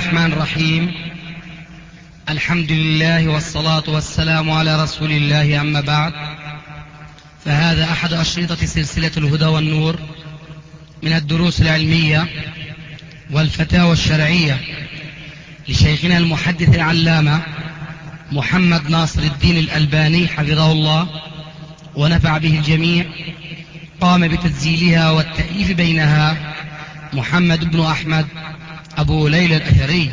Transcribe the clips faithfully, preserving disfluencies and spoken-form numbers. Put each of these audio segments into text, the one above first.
الرحمن الرحيم. الحمد لله والصلاة والسلام على رسول الله، أما بعد، فهذا أحد أشرطة سلسلة الهدى والنور من الدروس العلمية والفتاوى الشرعية لشيخنا المحدث العلامة محمد ناصر الدين الألباني حفظه الله ونفع به الجميع. قام بتسجيلها والتأليف بينها محمد بن أحمد أبو ليلى الأثري.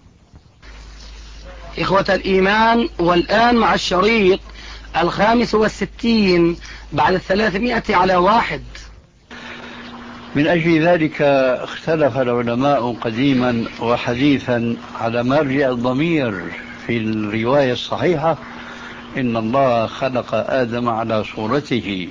إخوة الإيمان، والآن مع الشريط الخامس والستين بعد الثلاثمائة على واحد. من أجل ذلك اختلف العلماء قديما وحديثا على مرجع الضمير في الرواية الصحيحة: إن الله خلق آدم على صورته.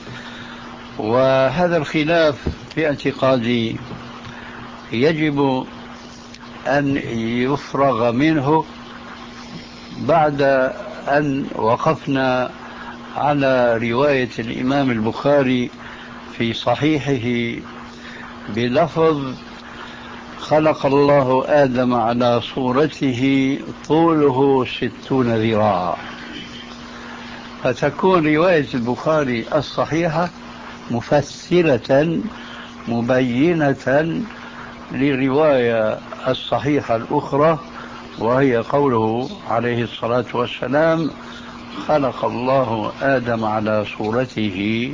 وهذا الخلاف في اعتقادي يجب أن يفرغ منه بعد أن وقفنا على رواية الإمام البخاري في صحيحه بلفظ: خلق الله آدم على صورته طوله ستون ذراعا. فتكون رواية البخاري الصحيحة مفسرة مبينة للرواية الصحيحة الأخرى، وهي قوله عليه الصلاة والسلام: خلق الله آدم على صورته.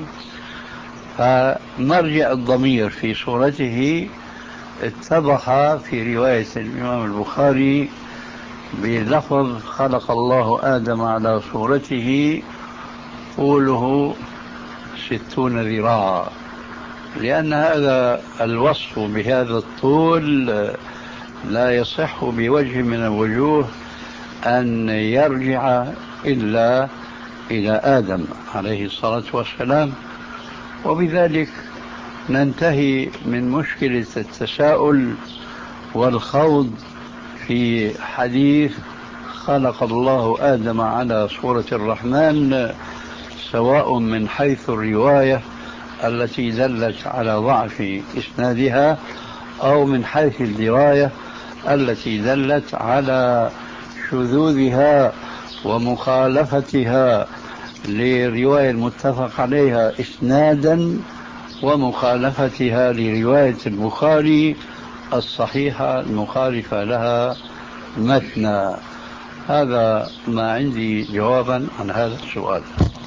فمرجع الضمير في صورته اتضح في رواية الإمام البخاري بلفظ: خلق الله آدم على صورته طوله ستون ذراعا، لأن هذا الوصف بهذا الطول لا يصح بوجه من الوجوه أن يرجع إلا إلى آدم عليه الصلاة والسلام. وبذلك ننتهي من مشكلة التساؤل والخوض في حديث خلق الله آدم على صورة الرحمن، سواء من حيث الرواية التي دلت على ضعف إسنادها أو من حيث الدراية التي دلت على شذوذها ومخالفتها لرواية المتفق عليها إسنادا ومخالفتها لرواية البخاري الصحيحة المخالفة لها متنا. هذا ما عندي جوابا عن هذا السؤال.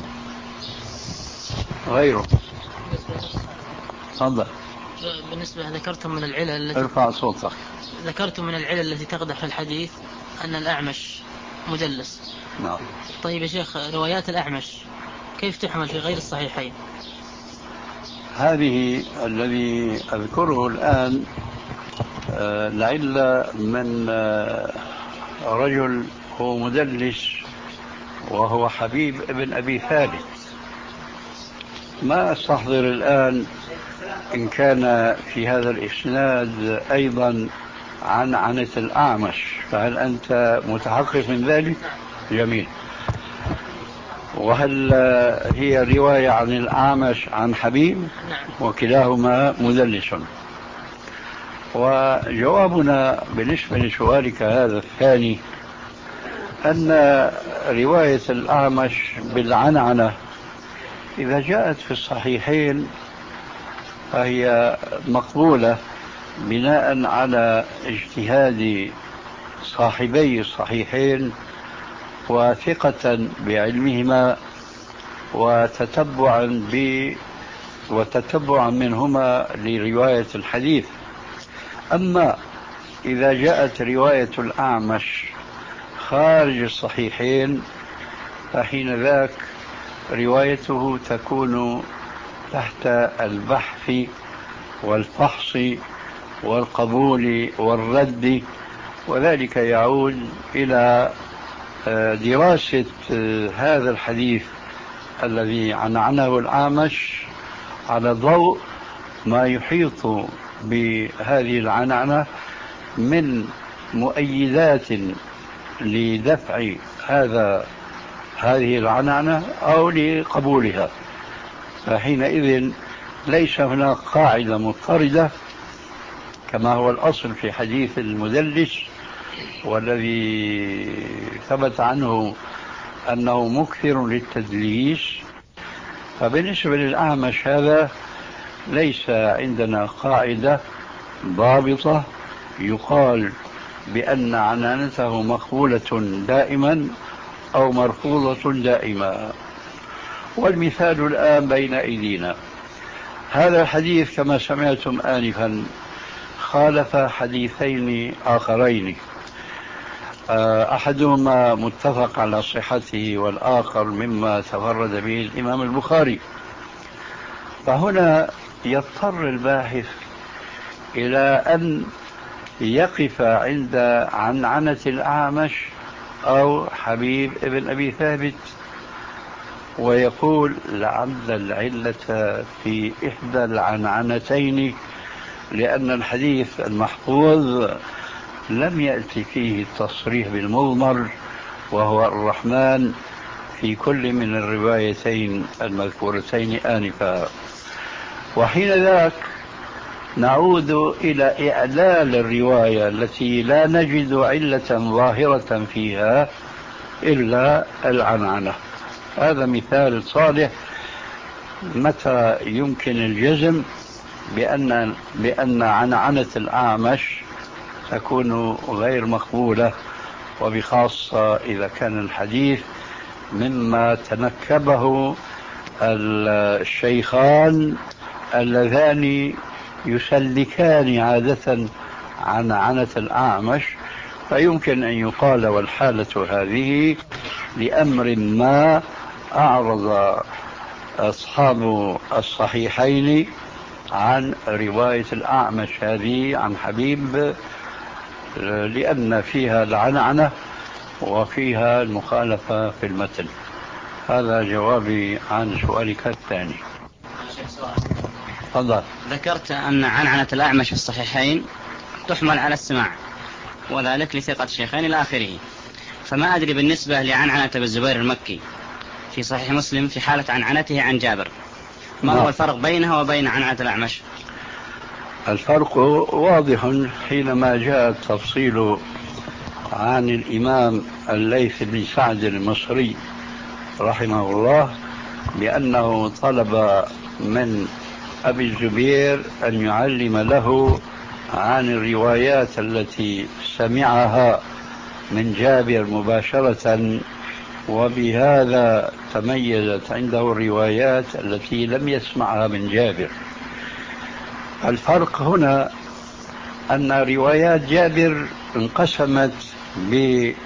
غيره تفضل. بالنسبة ذكرتم من العلل التي ارفع صوتك. ذكرتم من العلل التي تقدح الحديث أن الأعمش مدلس. نعم. طيب يا شيخ، روايات الأعمش كيف تحمل في غير الصحيحين؟ هذه الذي أذكره الآن آه لعل من آه رجل هو مدلس وهو حبيب ابن أبي ثابت. ما أستحضر الآن إن كان في هذا الإسناد أيضا عن عنة الأعمش، فهل أنت متحقق من ذلك؟ جميل. وهل هي رواية عن الأعمش عن حبيب؟ وكلاهما مدلس. وجوابنا بالنسبة لسؤالك هذا الثاني أن رواية الأعمش بالعنعنة إذا جاءت في الصحيحين فهي مقبولة بناء على اجتهاد صاحبي الصحيحين وثقة بعلمهما وتتبعا ب وتتبعا منهما لرواية الحديث. أما إذا جاءت رواية الأعمش خارج الصحيحين فحين ذاك روايته تكون تحت البحث والفحص والقبول والرد، وذلك يعود إلى دراسة هذا الحديث الذي عنعنه الأعمش على ضوء ما يحيط بهذه العنعنة من مؤيدات لدفع هذا هذه العنعنة أو لقبولها. فحينئذ ليس هناك قاعدة مضطردة كما هو الأصل في حديث المدلس، والذي ثبت عنه أنه مكثر للتدليس. فبالنسبة للأعمش هذا ليس عندنا قاعدة ضابطة يقال بأن عنانته مقبولة دائما أو مرفوضة دائما. والمثال الآن بين أيدينا، هذا الحديث كما سمعتم آنفا خالف حديثين آخرين، أحدهما متفق على صحته والآخر مما تفرد به الإمام البخاري. فهنا يضطر الباحث إلى أن يقف عند عنعنة الأعمش أو حبيب ابن أبي ثابت ويقول لعل العلة في إحدى العنعنتين، لأن الحديث المحفوظ لم يأتي فيه التصريح بالمضمر وهو الرحمن في كل من الروايتين المذكورتين آنفا. وحين ذاك نعود إلى إعلال الرواية التي لا نجد علة ظاهرة فيها إلا العنعنة. هذا مثال صالح متى يمكن الجزم بأن بأن عنعنة الأعمش تكون غير مقبولة، وبخاصة إذا كان الحديث مما تنكبه الشيخان اللذان يسلكان عادة عن عنة الأعمش، فيمكن أن يقال والحالة هذه لأمر ما أعرض أصحاب الصحيحين عن رواية الأعمش هذه عن حبيب، لأن فيها العنعنة وفيها المخالفة في المتن. هذا جوابي عن سؤالك الثاني. تفضل. ذكرت أن عنعنة الأعمش في الصحيحين تحمل على السماع، وذلك لثقة الشيخين إلى آخره، فما أدري بالنسبة لعنعنة أبي الزبير المكي في صحيح مسلم في حالة عنعنته عن جابر، ما هو الفرق بينها وبين عنعنة الأعمش؟ الفرق واضح حينما جاء التفصيل عن الإمام الليث بن سعد المصري رحمه الله بأنه طلب من أبي الزبير أن يعلم له عن الروايات التي سمعها من جابر مباشرة، وبهذا تميزت عنده الروايات التي لم يسمعها من جابر. الفرق هنا أن روايات جابر انقسمت بسؤال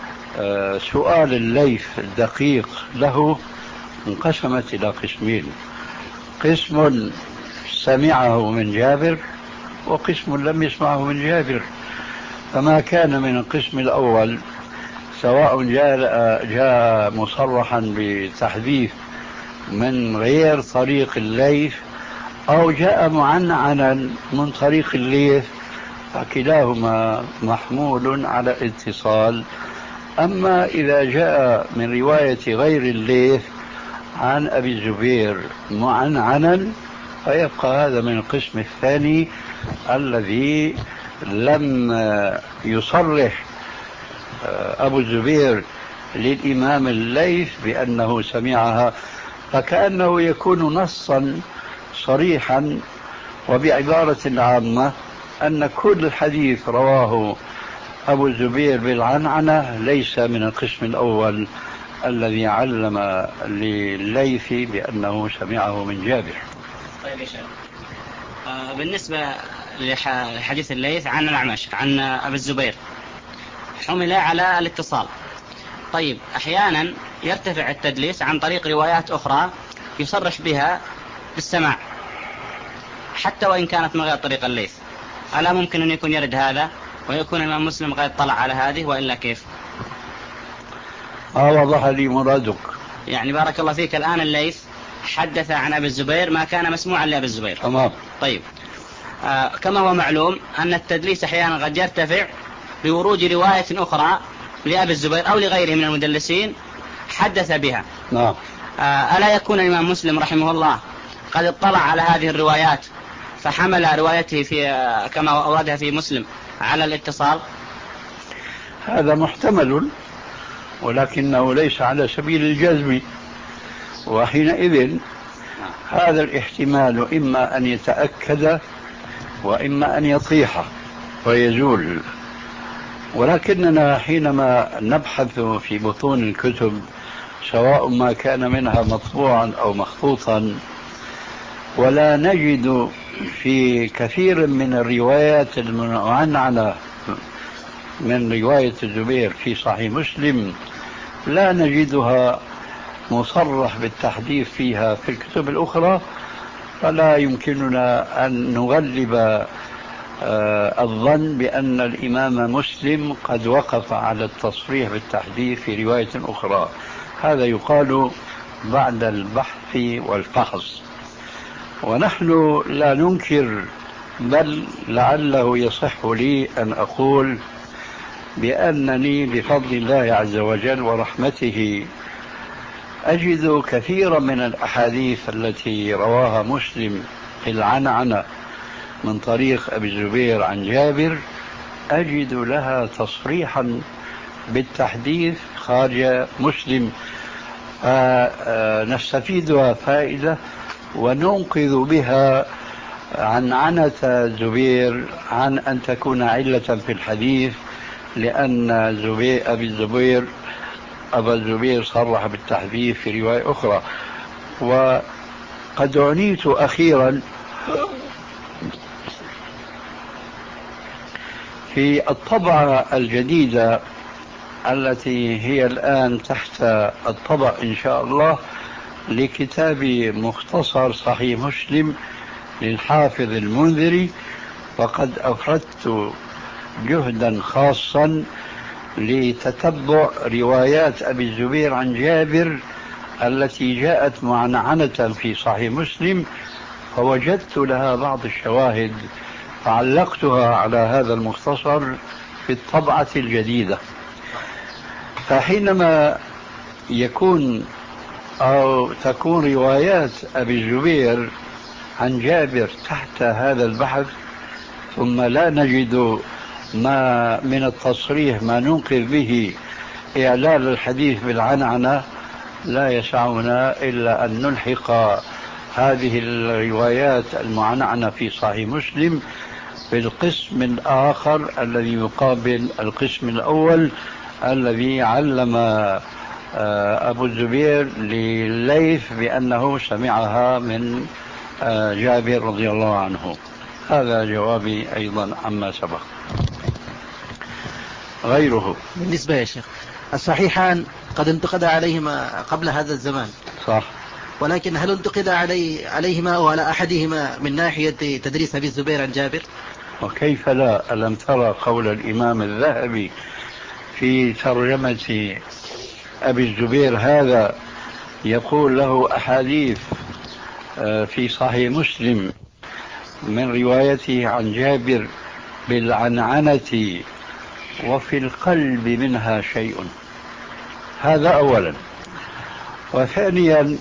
الليث الدقيق له، انقسمت إلى قسمين: قسم سمعه من جابر وقسم لم يسمعه من جابر. فما كان من القسم الأول سواء جاء, جاء مصرحا بتحديث من غير طريق الليث أو جاء معنعنا من طريق الليث، فكلاهما محمول على الاتصال. أما إذا جاء من رواية غير الليث عن أبي الزبير معنعنا فيبقى هذا من القسم الثاني الذي لم يصرح أبو الزبير للإمام الليث بأنه سمعها، فكأنه يكون نصا صريحا. وبعبارة عامة أن كل الحديث رواه أبو الزبير بالعنعنة ليس من القسم الأول الذي علم لليث بأنه سمعه من جابر. طيب يا شيخ، آه بالنسبة لحديث الليث عن الأعمش عن أبي الزبير حمل على الاتصال. طيب أحيانا يرتفع التدليس عن طريق روايات أخرى يصرح بها بالسماع حتى وإن كانت من غير طريق الليث، ألا ممكن أن يكون يرد هذا ويكون الإمام مسلم قد طلع على هذه وإلا كيف؟ آه وضح لي مرادك. يعني بارك الله فيك، الآن الليث حدث عن أبي الزبير ما كان مسموعا لأبي الزبير. تمام. طيب آه كما هو معلوم أن التدليس أحيانا قد يرتفع بورود رواية أخرى لأبي الزبير أو لغيره من المدلسين حدث بها. نعم. آه ألا يكون الإمام مسلم رحمه الله قد اطلع على هذه الروايات فحمل روايته في كما أوردها في مسلم على الاتصال؟ هذا محتمل، ولكنه ليس على سبيل الجزم، وحينئذ هذا الاحتمال إما أن يتأكد وإما أن يطيح ويزول. ولكننا حينما نبحث في بطون الكتب، سواء ما كان منها مطبوعا أو مخطوطا، ولا نجد في كثير من الروايات المعنعنة من رواية الزبير في صحيح مسلم، لا نجدها مصرح بالتحديث فيها في الكتب الأخرى، فلا يمكننا أن نغلب الظن بأن الإمام مسلم قد وقف على التصريح بالتحديث في رواية أخرى. هذا يقال بعد البحث والفحص، ونحن لا ننكر، بل لعله يصح لي أن أقول بأنني بفضل الله عز وجل ورحمته أجد كثيرا من الأحاديث التي رواها مسلم في العنعنة من طريق أبي الزبير عن جابر، أجد لها تصريحا بالتحديث خارج مسلم، فنستفيدها فائدة وننقذ بها عنعنة الزبير عن أن تكون علة في الحديث، لأن زبير أبي الزبير أبا الزبير صرح بالتحديث في رواية أخرى. وقد عنيت أخيرا في الطبعة الجديدة التي هي الآن تحت الطبع إن شاء الله لكتاب مختصر صحيح مسلم للحافظ المنذري، وقد أفردت جهدا خاصا لتتبع روايات أبي الزبير عن جابر التي جاءت معنعنة في صحيح مسلم، فوجدت لها بعض الشواهد فعلقتها على هذا المختصر في الطبعة الجديدة. فحينما يكون أو تكون روايات أبي الزبير عن جابر تحت هذا البحث، ثم لا نجد ما من التصريح ما ننقذ به إعلال الحديث بالعنعنة، لا يسعنا إلا أن نلحق هذه الروايات المعنعنة في صحيح مسلم بالقسم الآخر الذي يقابل القسم الأول الذي علم أبو الزبير لليث بأنه سمعها من جابر رضي الله عنه. هذا جوابي أيضا عما سبق. غيره بالنسبة يا شيخ، الصحيحان قد انتقد عليهما قبل هذا الزمان، صح، ولكن هل انتقد علي عليهما أو على أحدهما من ناحية تدريس أبي الزبير عن جابر؟ وكيف لا؟ ألم ترى قول الإمام الذهبي في ترجمة أبي الزبير هذا، يقول له أحاديث في صحيح مسلم من روايته عن جابر بالعنعنة وفي القلب منها شيء. هذا أولا. وثانيا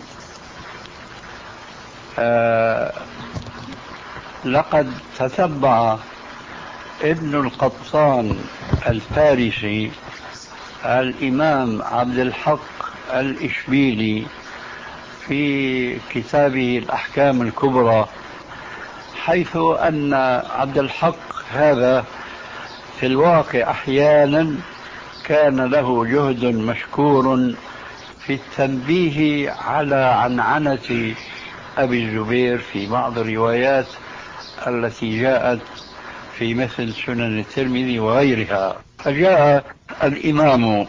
آه لقد تتبع ابن القطان الفارسي الإمام عبد الحق الإشبيلي في كتابه الأحكام الكبرى، حيث أن عبد الحق هذا في الواقع أحيانا كان له جهد مشكور في التنبيه على عنعنة أبي الزبير في بعض الروايات التي جاءت في مثل سنن الترمذي وغيرها. فجاء الإمام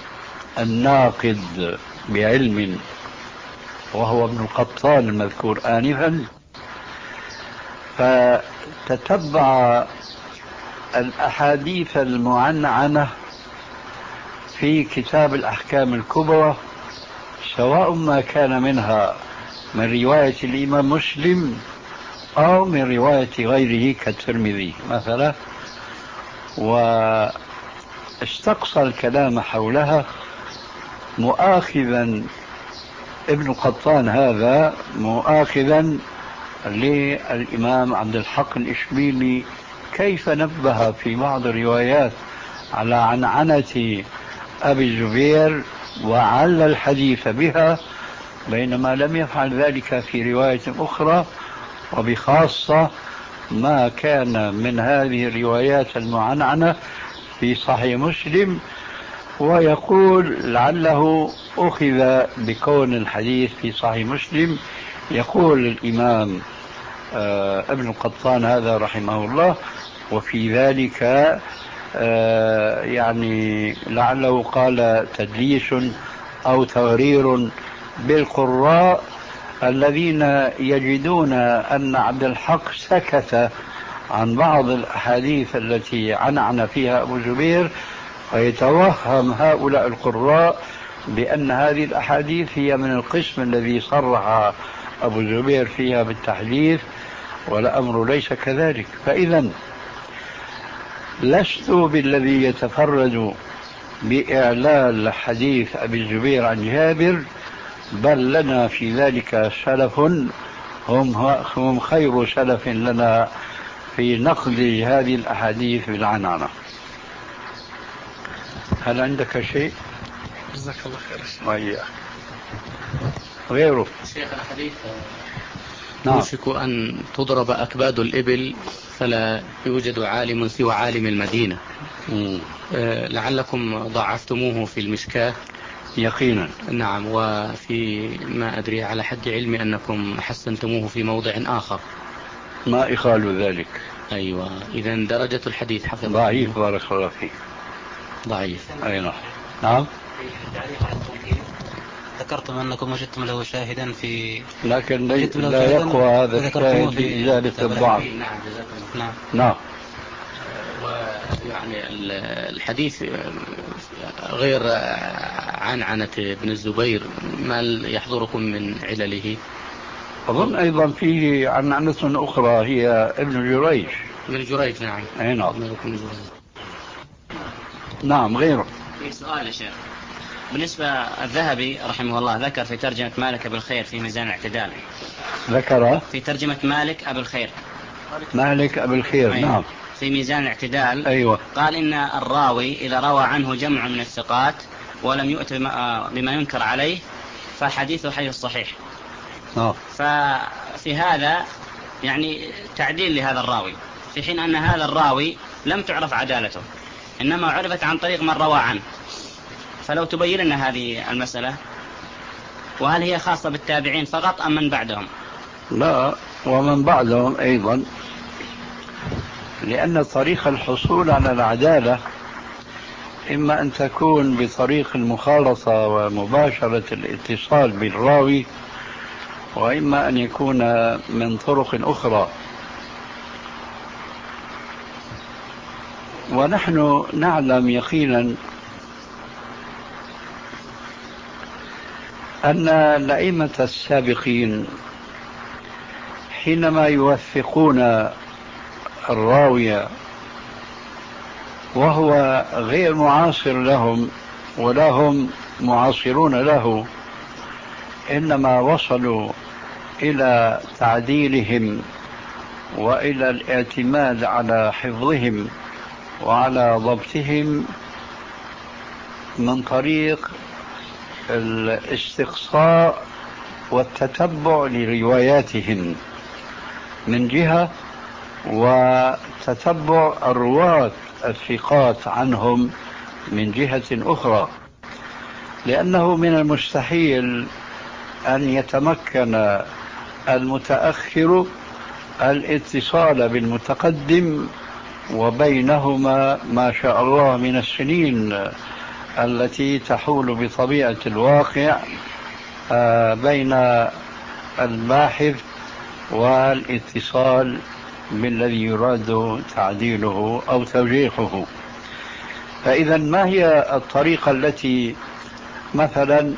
الناقد بعلم وهو ابن القطان المذكور آنفا، فتتبع الأحاديث المعنعنة في كتاب الأحكام الكبرى، سواء ما كان منها من رواية الإمام مسلم أو من رواية غيره كالترمذي مثلا، واستقصى الكلام حولها، مؤاخذا ابن قطان هذا مؤاخذا للإمام عبد الحق الإشبيلي كيف نبه في بعض الروايات على عنعنة أبي الزبير وعلى الحديث بها، بينما لم يفعل ذلك في رواية أخرى، وبخاصة ما كان من هذه الروايات المعنعنة في صحيح مسلم. ويقول لعله أخذ بكون الحديث في صحيح مسلم. يقول الإمام آه ابن القطان هذا رحمه الله: وفي ذلك آه يعني لعله قال تدليس أو تغرير بالقراء الذين يجدون أن عبد الحق سكت عن بعض الأحاديث التي عنعن فيها أبو زبير، فيتوهم هؤلاء القراء بأن هذه الأحاديث هي من القسم الذي صرح أبو زبير فيها بالتحديث، والأمر ليس كذلك. فإذا لست بالذي يتفرد بإعلال حديث أبي الزبير عن جابر، بل لنا في ذلك سلف هم هم خير سلف لنا في نقد هذه الأحاديث بالعنعنة. هل عندك شيء؟ جزاك الله خير. وإياك. غيره شيخ الحديث نعم. يوشك أن تضرب أكباد الإبل فلا يوجد عالم سوى عالم المدينة. أه لعلكم ضعفتموه في المشكاة يقينا. نعم. وفي ما أدري على حد علمي أنكم حسنتموه في موضع آخر. ما إخال ذلك. أيوة. إذن درجة الحديث حفظ ضعيف. بارك الله فيك. ضعيف. أي نعم. نعم. ذكرتم أنكم وجدتم له شاهدا في، لكن لا يقوى هذا الشاهد بإزالة الضعف. نعم. نعم. نعم. ويعني الحديث غير عنعنة ابن الزبير ما يحضركم من علله؟ أظن أيضا فيه عنعنة أخرى هي ابن جريج. ابن جريج. نعم. أي نعم. نعم. غيره. في سؤال يا شيخ، بالنسبة الذهبي رحمه الله ذكر في ترجمة مالك أبي الخير في ميزان الاعتدال، ذكر في ترجمة مالك أبي الخير مالك أبي الخير. أيوة. نعم. في ميزان الاعتدال. أيوة. قال إن الراوي إذا روى عنه جمع من الثقات ولم يؤت بما, بما ينكر عليه فحديثه حديث صحيح. نعم. ففي هذا يعني تعديل لهذا الراوي، في حين أن هذا الراوي لم تعرف عدالته، إنما عرفت عن طريق من روى عنه. فلو تبين لنا هذه المسألة، وهل هي خاصة بالتابعين فقط أم من بعدهم؟ لا، ومن بعدهم أيضا، لأن طريق الحصول على العدالة إما أن تكون بطريق المخالطة ومباشرة الاتصال بالراوي، وإما أن يكون من طرق أخرى. ونحن نعلم يقينا أن الأئمة السابقين حينما يوثقون الراوي وهو غير معاصر لهم ولا هم معاصرون له، إنما وصلوا إلى تعديلهم وإلى الاعتماد على حفظهم وعلى ضبطهم من طريق الاستقصاء والتتبع لرواياتهم من جهة، وتتبع الرواة الثقات عنهم من جهة أخرى. لأنه من المستحيل أن يتمكن المتأخر الاتصال بالمتقدم وبينهما ما شاء الله من السنين التي تحول بطبيعة الواقع بين الباحث والاتصال بالذي يراد تعديله أو توجيهه. فإذا ما هي الطريقة التي مثلا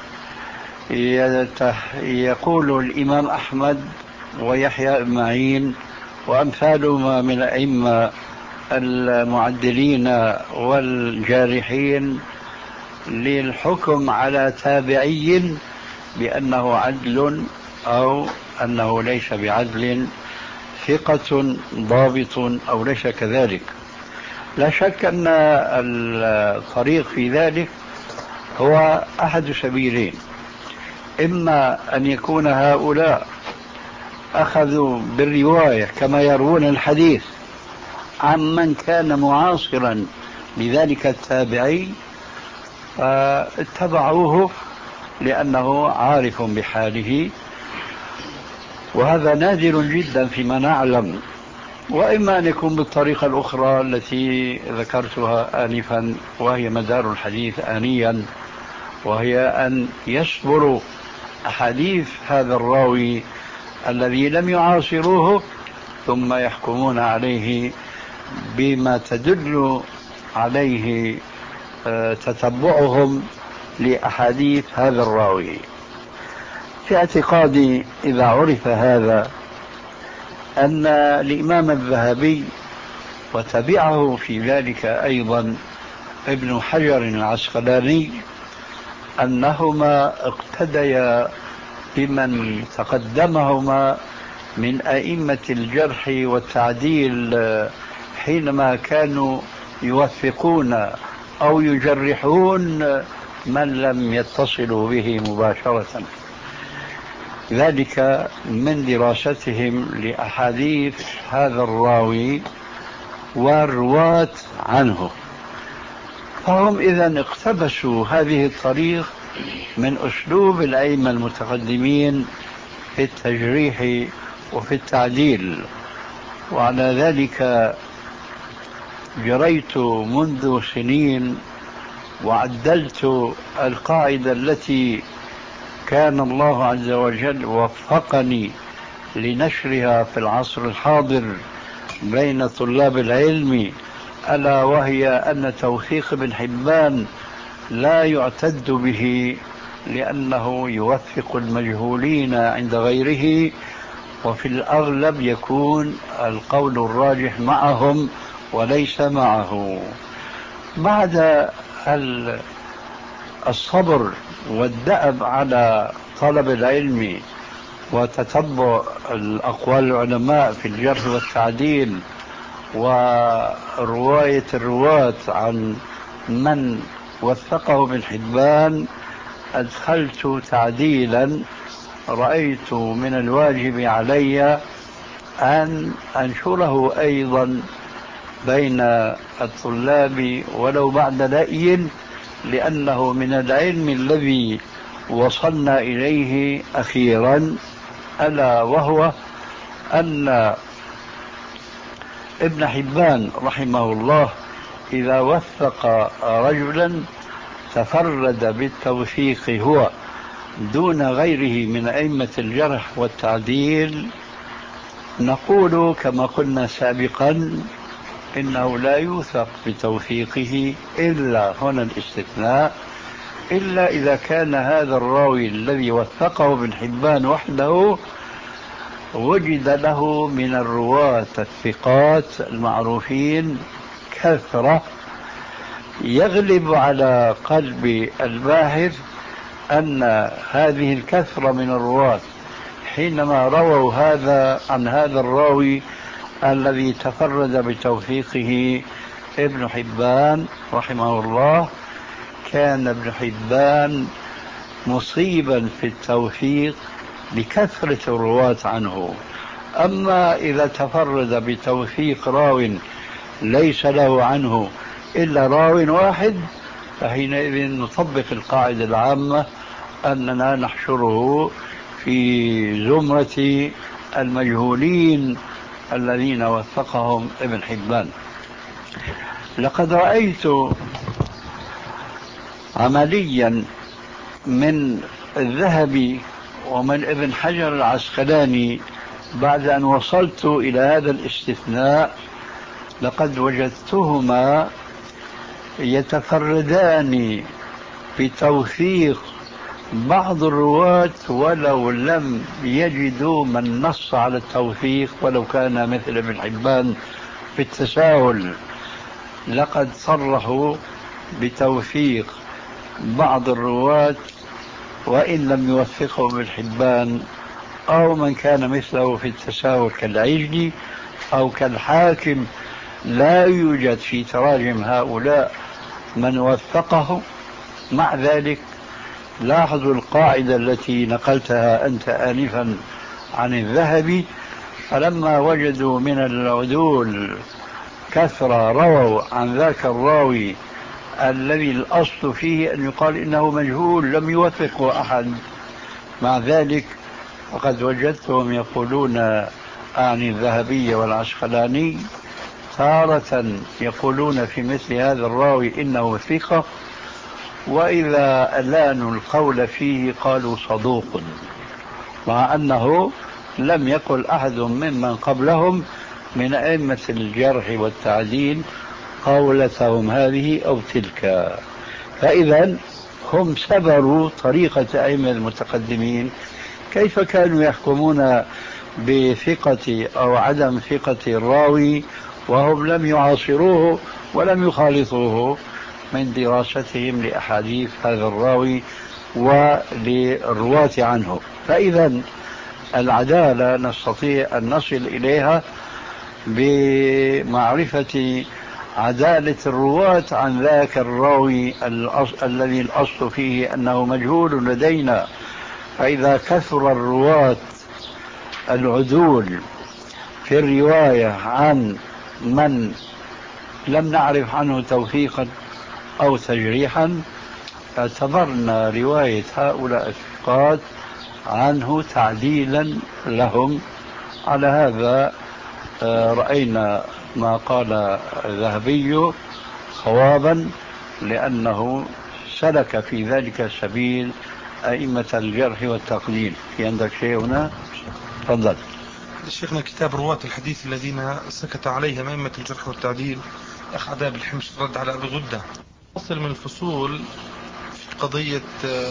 يقول الإمام أحمد ويحيى بن معين وأمثالهما من الأئمة المعدلين والجارحين للحكم على تابعي بأنه عدل أو أنه ليس بعدل ثقة ضابط أو ليس كذلك. لا شك أن الطريق في ذلك هو أحد سبيلين: إما أن يكون هؤلاء أخذوا بالرواية كما يروون الحديث عمن كان معاصرا لذلك التابعي فاتبعوه لأنه عارف بحاله، وهذا نادر جدا فيما نعلم. وإما أن يكون بالطريقة الأخرى التي ذكرتها آنفا وهي مدار الحديث آنيا، وهي أن يصبروا أحاديث هذا الراوي الذي لم يعاصروه ثم يحكمون عليه بما تدل عليه تتبعهم لأحاديث هذا الراوي. في اعتقادي إذا عرف هذا أن الإمام الذهبي وتبعه في ذلك أيضا ابن حجر العسقلاني أنهما اقتديا بمن تقدمهما من أئمة الجرح والتعديل حينما كانوا يوثقون أو يجرحون من لم يتصلوا به مباشرة، ذلك من دراستهم لأحاديث هذا الراوي والرواة عنه. فهم إذن اقتبسوا هذه الطريق من أسلوب الأئمة المتقدمين في التجريح وفي التعديل. وعلى ذلك جريت منذ سنين وعدلت القاعدة التي كان الله عز وجل وفقني لنشرها في العصر الحاضر بين طلاب العلم، ألا وهي أن توثيق ابن حبان لا يعتد به لأنه يوثق المجهولين عند غيره، وفي الأغلب يكون القول الراجح معهم وليس معه. بعد الصبر والدأب على طلب العلم وتتبع الأقوال العلماء في الجرح والتعديل ورواية الرواة عن من وثقه ابن حبان، أدخلت تعديلا رأيت من الواجب علي أن أنشره أيضا بين الطلاب ولو بعد لأي، لأنه من العلم الذي وصلنا إليه أخيرا، ألا وهو أن ابن حبان رحمه الله إذا وثق رجلا تفرد بالتوثيق هو دون غيره من أئمة الجرح والتعديل، نقول كما قلنا سابقا إنه لا يوثق بتوثيقه إلا هنا الاستثناء، إلا إذا كان هذا الراوي الذي وثقه ابن حبان وحده وجد له من الرواة الثقات المعروفين كثرة يغلب على قلب الباحث أن هذه الكثرة من الرواة حينما رووا هذا عن هذا الراوي الذي تفرد بتوثيقه ابن حبان رحمه الله، كان ابن حبان مصيبا في التوثيق لكثرة الرواة عنه. أما إذا تفرد بتوثيق راو ليس له عنه إلا راو واحد فحينئذ نطبق القاعدة العامة أننا نحشره في زمرة المجهولين الذين وثقهم ابن حبان. لقد رأيت عمليا من الذهبي ومن ابن حجر العسقلاني بعد أن وصلت إلى هذا الاستثناء، لقد وجدتهما يتفردان بتوثيق بعض الرواة ولو لم يجدوا من نص على التوثيق ولو كان مثل ابن حبان في التساهل. لقد صرحوا بتوثيق بعض الرواة وإن لم يوثقهم ابن حبان أو من كان مثله في التساهل كالعجلي أو كالحاكم، لا يوجد في تراجم هؤلاء من وثقه. مع ذلك لاحظوا القاعدة التي نقلتها أنت آنفا عن الذهبي، فلما وجدوا من العدول كثرة رووا عن ذاك الراوي الذي الأصل فيه أن يقال إنه مجهول لم يوثقه أحد. مع ذلك فقد وجدتهم يقولون عن الذهبي والعسقلاني تارة يقولون في مثل هذا الراوي إنه ثقة، وإذا ألانوا القول فيه قالوا صدوق، مع أنه لم يقل أحد ممن قبلهم من أئمة الجرح والتعديل قولتهم هذه أو تلك. فإذا هم سبروا طريقة أئمة المتقدمين كيف كانوا يحكمون بثقة أو عدم ثقة الراوي وهم لم يعاصروه ولم يخالطوه من دراستهم لأحاديث هذا الراوي وللرواة عنه. فإذا العدالة نستطيع أن نصل إليها بمعرفة عدالة الرواة عن ذاك الراوي الذي الأصل فيه أنه مجهول لدينا. فإذا كثر الرواة العدول في الرواية عن من لم نعرف عنه توثيقا أو تجريحا اعتبرنا رواية هؤلاء الثقات عنه تعديلا لهم. على هذا رأينا ما قال الذهبي صوابا، لأنه سلك في ذلك سبيل أئمة الجرح والتقديم. في عندك شيء هنا؟ تفضل. شيخنا كتاب رواة الحديث الذين سكت عليهم أئمة الجرح والتعديل، أخ عذاب الحمش رد على أبي غدة. فصل من الفصول في قضية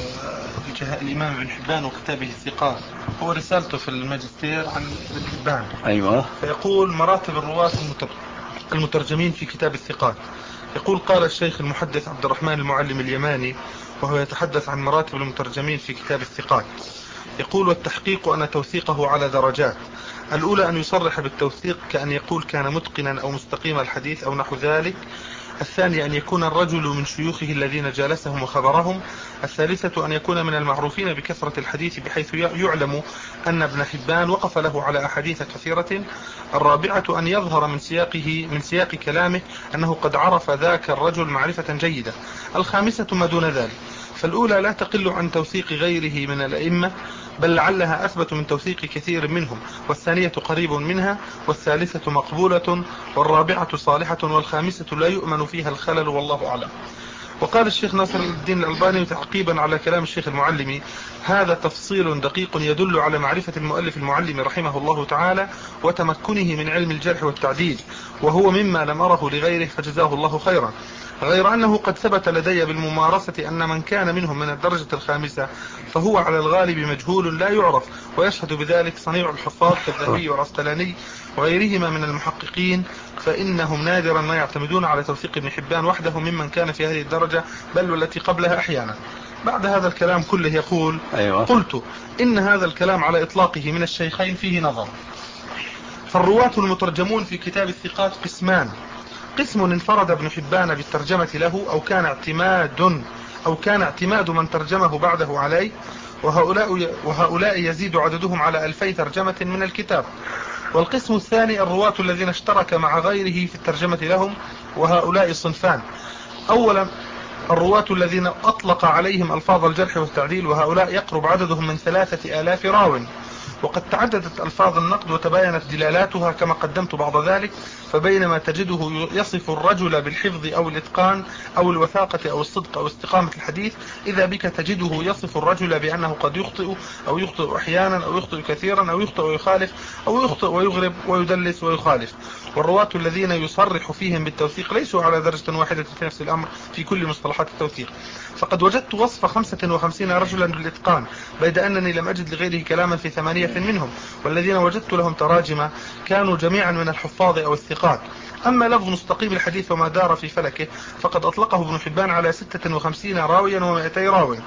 الإمام ابن حبان وكتابه الثقات، هو رسالته في الماجستير عن ابن حبان. أيوة. فيقول مراتب الرواة المترجمين في كتاب الثقات. يقول قال الشيخ المحدث عبد الرحمن المعلم اليماني وهو يتحدث عن مراتب المترجمين في كتاب الثقات، يقول: والتحقيق أن توثيقه على درجات. الأولى أن يصرح بالتوثيق كأن يقول كان متقنا أو مستقيم الحديث أو نحو ذلك. الثانية أن يكون الرجل من شيوخه الذين جالسهم وخبرهم. الثالثة أن يكون من المعروفين بكثرة الحديث بحيث يعلم أن ابن حبان وقف له على أحاديث كثيرة. الرابعة أن يظهر من سياقه من سياق كلامه أنه قد عرف ذاك الرجل معرفة جيدة. الخامسة ما دون ذلك. فالأولى لا تقل عن توثيق غيره من الأئمة، بل لعلها أثبت من توثيق كثير منهم، والثانية قريب منها، والثالثة مقبولة، والرابعة صالحة، والخامسة لا يؤمن فيها الخلل، والله أعلم. وقال الشيخ ناصر الدين الألباني تعقيبا على كلام الشيخ المعلمي: هذا تفصيل دقيق يدل على معرفة المؤلف المعلم رحمه الله تعالى وتمكنه من علم الجرح والتعديل، وهو مما لم أره لغيره فجزاه الله خيرا. غير أنه قد ثبت لدي بالممارسة أن من كان منهم من الدرجة الخامسة فهو على الغالب مجهول لا يعرف، ويشهد بذلك صنيع الحفاظ كالذهبي والعسقلاني وغيرهما من المحققين، فإنهم نادرا ما يعتمدون على توثيق ابن حبان وحده ممن كان في هذه الدرجة، بل والتي قبلها أحيانا. بعد هذا الكلام كله يقول: أيوة. قلت إن هذا الكلام على إطلاقه من الشيخين فيه نظر. فالرواة المترجمون في كتاب الثقات قسمان: قسم انفرد ابن حبان بالترجمة له أو كان اعتماد أو كان اعتماد من ترجمه بعده عليه، وهؤلاء, وهؤلاء يزيد عددهم على ألفي ترجمة من الكتاب. والقسم الثاني الرواة الذين اشترك مع غيره في الترجمة لهم، وهؤلاء صنفان: أولا الرواة الذين أطلق عليهم ألفاظ الجرح والتعديل، وهؤلاء يقرب عددهم من ثلاثة آلاف راو، وقد تعددت ألفاظ النقد وتباينت دلالاتها كما قدمت بعض ذلك. فبينما تجده يصف الرجل بالحفظ أو الإتقان أو الوثاقة أو الصدق أو استقامة الحديث، إذا بك تجده يصف الرجل بأنه قد يخطئ أو يخطئ أحيانا أو يخطئ كثيرا أو يخطئ ويخالف أو يخطئ ويغرب ويدلس ويخالف. والرواة الذين يصرح فيهم بالتوثيق ليسوا على درجة واحدة في نفس الأمر في كل مصطلحات التوثيق. فقد وجدت وصف خمسة وخمسين رجلا بالإتقان، بيد أنني لم أجد لغيره كلاما في ثمانية منهم، والذين وجدت لهم تراجم كانوا جميعا من الحفاظ أو الثقات. أما لفظ مستقيم الحديث وما دار في فلكه فقد أطلقه ابن حبان على ستة وخمسين راويا ومائتي راوي،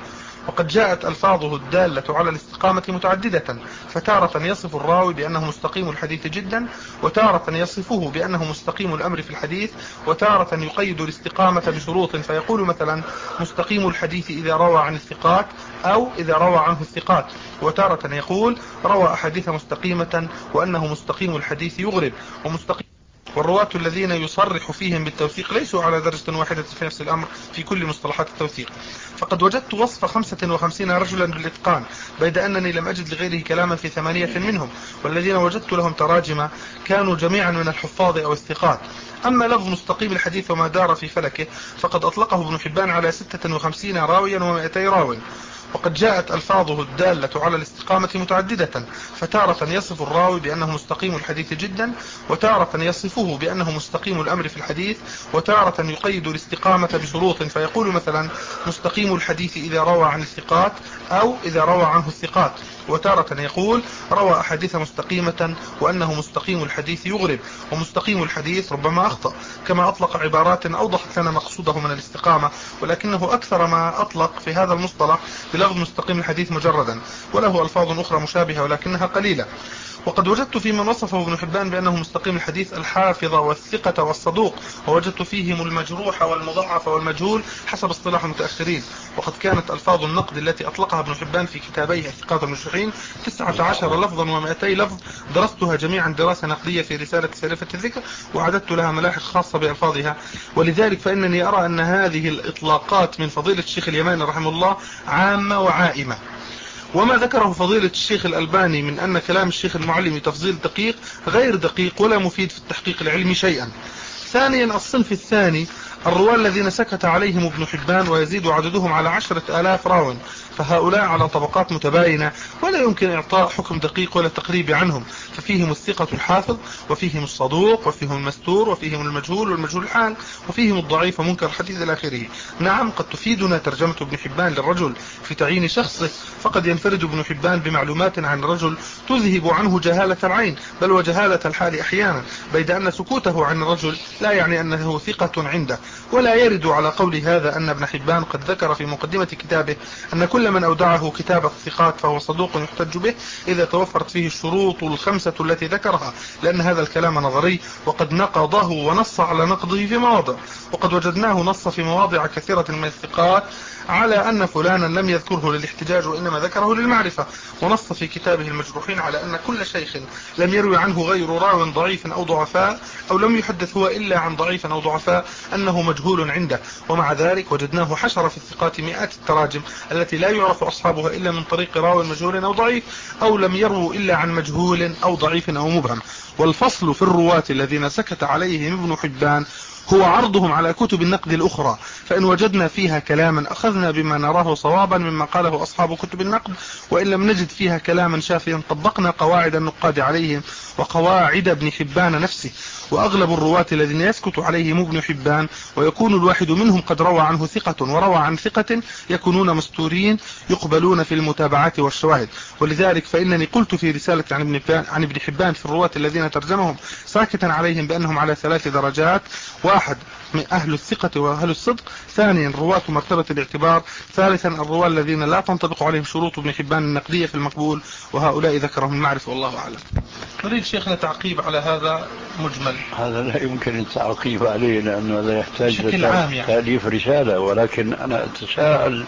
وقد جاءت ألفاظه الدالة على الاستقامة متعددة، فتارة يصف الراوي بأنه مستقيم الحديث جدا، وتارة يصفه بأنه مستقيم الأمر في الحديث، وتارة يقيد الاستقامة بشروط فيقول مثلا مستقيم الحديث إذا روى عن الثقات أو إذا روى عنه الثقات، وتارة يقول روى أحاديث مستقيمة وأنه مستقيم الحديث يغرب ومستقيم. والرواة الذين يصرح فيهم بالتوثيق ليسوا على درجة واحدة في نفس الأمر في كل مصطلحات التوثيق. فقد وجدت وصف خمسة وخمسين رجلا بالإتقان بيد أنني لم أجد لغيره كلاما في ثمانية منهم، والذين وجدت لهم تراجم كانوا جميعا من الحفاظ أو الثقات. أما لفظ مستقيم الحديث وما دار في فلكه فقد أطلقه ابن حبان على ستة وخمسين راويا ومائتي راو، وقد جاءت ألفاظه الدالة على الاستقامة متعددة، فتارة يصف الراوي بأنه مستقيم الحديث جدا، وتارة يصفه بأنه مستقيم الأمر في الحديث، وتارة يقيد الاستقامة بشروط فيقول مثلا مستقيم الحديث إذا روى عن الثقات أو إذا روى عنه الثقات، وتارة يقول روى أحاديث مستقيمة وأنه مستقيم الحديث يغرب ومستقيم الحديث ربما أخطأ، كما أطلق عبارات أوضحت لنا مقصوده من الاستقامة، ولكنه أكثر ما أطلق في هذا المصطلح بلفظ مستقيم الحديث مجردا، وله ألفاظ أخرى مشابهة ولكنها قليلة. وقد وجدت في من وصفه ابن حبان بأنه مستقيم الحديث الحافظ والثقة والصدوق، ووجدت فيهم المجروح والمضعف والمجهول حسب اصطلاح المتأخرين. وقد كانت ألفاظ النقد التي أطلقها ابن حبان في كتابيه الثقات والمجروحين تسعة عشر لفظا ومائتي لفظ، درستها جميعا دراسة نقدية في رسالة سالفة الذكر، وعددت لها ملاحق خاصة بألفاظها. ولذلك فإنني أرى أن هذه الإطلاقات من فضيلة الشيخ اليماني رحمه الله عامة وعائمة. وما ذكره فضيلة الشيخ الألباني من أن كلام الشيخ المعلم تفضيل دقيق غير دقيق ولا مفيد في التحقيق العلمي شيئا. ثانيا الصنف الثاني الرواة الذين سكت عليهم ابن حبان ويزيد عددهم على عشرة آلاف راو، فهؤلاء على طبقات متباينة ولا يمكن إعطاء حكم دقيق ولا تقريب عنهم، ففيهم الثقة الحافظ وفيهم الصدوق وفيهم المستور وفيهم المجهول والمجهول الحال وفيهم الضعيف ومنكر الحديث إلى آخره. نعم قد تفيدنا ترجمة ابن حبان للرجل في تعيين شخصه، فقد ينفرد ابن حبان بمعلومات عن الرجل تذهب عنه جهالة العين بل وجهالة الحال أحيانا، بيد أن سكوته عن الرجل لا يعني أنه ثقة عنده. ولا يرد على قول هذا أن ابن حبان قد ذكر في مقدمة كتابه أن كل من أودعه كتاب الثقات فهو صدوق يحتج به إذا توفرت فيه الشروط الخمسة التي ذكرها، لأن هذا الكلام نظري وقد نقضه ونص على نقضه في مواضع، وقد وجدناه نص في مواضع كثيرة من الثقات على أن فلانا لم يذكره للاحتجاج وإنما ذكره للمعرفة، ونص في كتابه المجروحين على أن كل شيخ لم يروي عنه غير راو ضعيف أو ضعفاء أو لم يحدث هو إلا عن ضعيف أو ضعفاء أنه مجهول عنده. ومع ذلك وجدناه حشر في الثقات مئات التراجم التي لا يعرف أصحابها إلا من طريق راو مجهول أو ضعيف أو لم يروا إلا عن مجهول أو ضعيف أو مبهم. والفصل في الرواة الذين سكت عليهم ابن حبان هو عرضهم على كتب النقد الأخرى، فإن وجدنا فيها كلاما أخذنا بما نراه صوابا مما قاله أصحاب كتب النقد، وإن لم نجد فيها كلاما شافيا طبقنا قواعد النقاد عليهم وقواعد ابن حبان نفسه. وأغلب الرواة الذين يسكت عليهم ابن حبان ويكون الواحد منهم قد روى عنه ثقة وروى عن ثقة يكونون مستورين يقبلون في المتابعات والشواهد. ولذلك فإنني قلت في رسالة عن ابن حبان, عن ابن حبان في الرواة الذين ترجمهم ساكتا عليهم بأنهم على ثلاث درجات: واحد من أهل الثقة وأهل الصدق، ثانيا رواة مرتبة الاعتبار، ثالثا الرواة الذين لا تنطبق عليهم شروط ابن حبان النقدية في المقبول، وهؤلاء ذكرهم المعرفة والله أعلم. نريد شيخنا تعقيب على هذا مجمل. هذا لا يمكن التعقيب عليه لأنه لا يحتاج يعني. تأليف رسالة، ولكن أنا أتساءل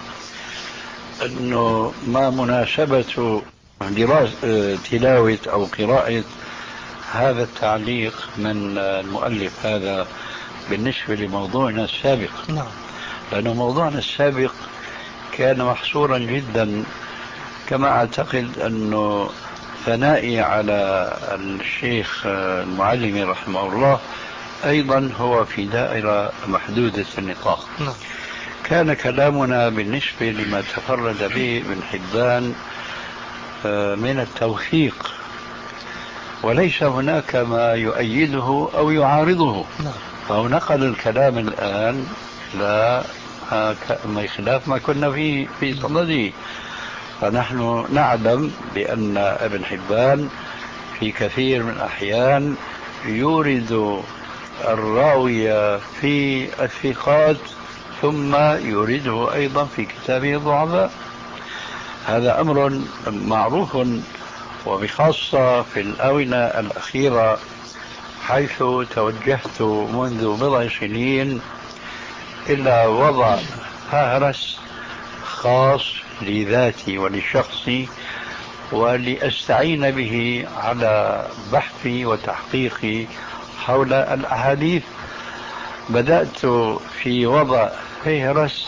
أنه ما مناسبة دراسة تلاوة أو قراءة هذا التعليق من المؤلف هذا بالنسبة لموضوعنا السابق. نعم. لأنه موضوعنا السابق كان محصورا جدا، كما أعتقد أنه ثنائي على الشيخ المعلمي رحمه الله أيضا هو في دائرة محدودة النطاق. نعم. كان كلامنا بالنسبة لما تفرد به ابن حبان من التوثيق، وليس هناك ما يؤيده أو يعارضه. نعم. فهو نقل الكلام الآن لا ما خلاف ما كنا فيه في صدده. فنحن نعلم بأن ابن حبان في كثير من الأحيان يورد الراوية في الثقات ثم يورده أيضا في كتابه الضعفاء. هذا أمر معروف، وبخاصة في الآونة الأخيرة، حيث توجهت منذ بضع سنين إلى وضع فهرس خاص لذاتي ولشخصي، ولأستعين به على بحثي وتحقيقي حول الأحاديث. بدأت في وضع فهرس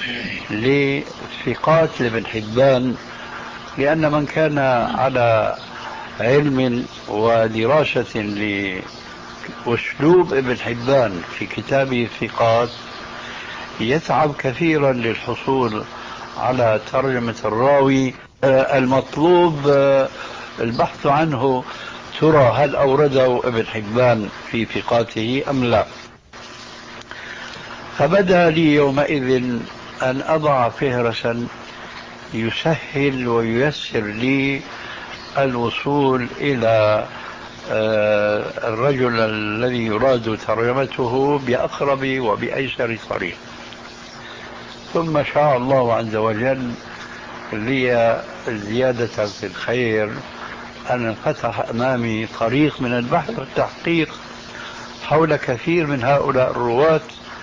لثقات لابن حبان، لأن من كان على علم ودراسة لأسلوب ابن حبان في كتابه الثقات يتعب كثيرا للحصول على ترجمة الراوي المطلوب البحث عنه. ترى هل أورده ابن حبان في ثقاته أم لا؟ فبدأ لي يومئذ أن أضع فهرسا يسهل وييسر لي الوصول إلى الرجل الذي يراد ترجمته بأقرب وبأيسر طريق. ثم شاء الله عز وجل لي زيادة في الخير أن انفتح أمامي طريق من البحث والتحقيق حول كثير من هؤلاء الرواة.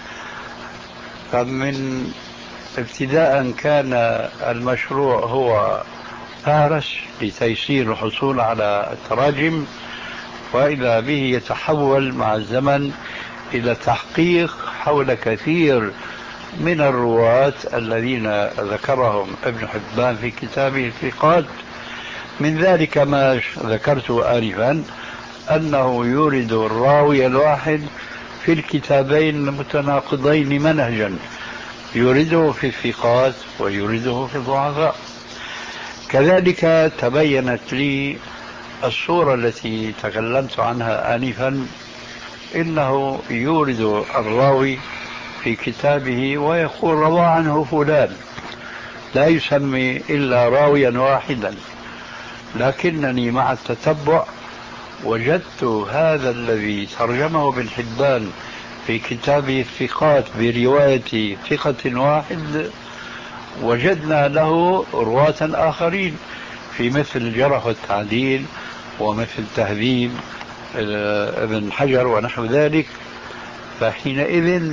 فمن ابتداء كان المشروع هو فهرس لتيسير الحصول على التراجم، وإذا به يتحول مع الزمن إلى تحقيق حول كثير من الرواة الذين ذكرهم ابن حبان في كتابه الثقات. من ذلك ما ذكرته آنفا، أنه يورد الراوي الواحد في الكتابين المتناقضين منهجا، يورده في الثقات ويورده في الضعفاء. كذلك تبينت لي الصورة التي تكلمت عنها آنفا، إنه يورد الراوي في كتابه ويقول روى عنه فلان، لا يسمي إلا راويا واحدا. لكنني مع التتبع وجدت هذا الذي ترجمه ابن حبان في كتابه الثقات برواية ثقة واحد، وجدنا له رواة آخرين في مثل الجرح والتعديل ومثل تهذيب ابن حجر ونحو ذلك. فحينئذ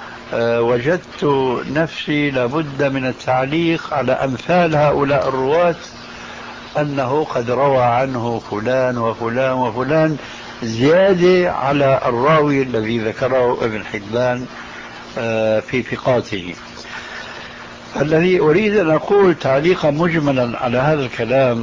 وجدت نفسي لابد من التعليق على أمثال هؤلاء الرواة، أنه قد روى عنه فلان وفلان وفلان، زيادة على الراوي الذي ذكره ابن حبان في ثقاته. الذي أريد أن أقول تعليقا مجملا على هذا الكلام،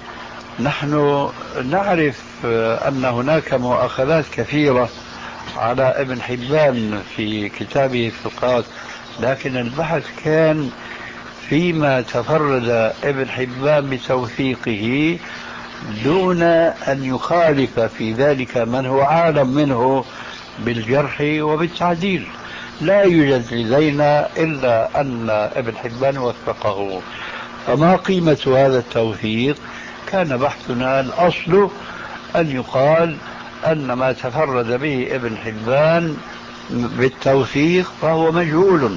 نحن نعرف أن هناك مؤاخذات كثيرة على ابن حبان في كتابه الثقات، لكن البحث كان فيما تفرد ابن حبان بتوثيقه دون أن يخالف في ذلك من هو عالم منه بالجرح وبالتعديل. لا يوجد لدينا إلا أن ابن حبان وثقه، فما قيمة هذا التوثيق؟ كان بحثنا الأصل أن يقال أن ما تفرد به ابن حبان بالتوثيق فهو مجهول.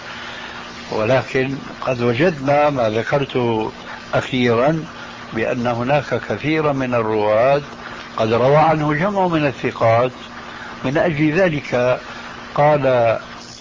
ولكن قد وجدنا ما ذكرته أخيرا، بأن هناك كثيرا من الرواة قد روى عنه جمع من الثقات. من أجل ذلك قال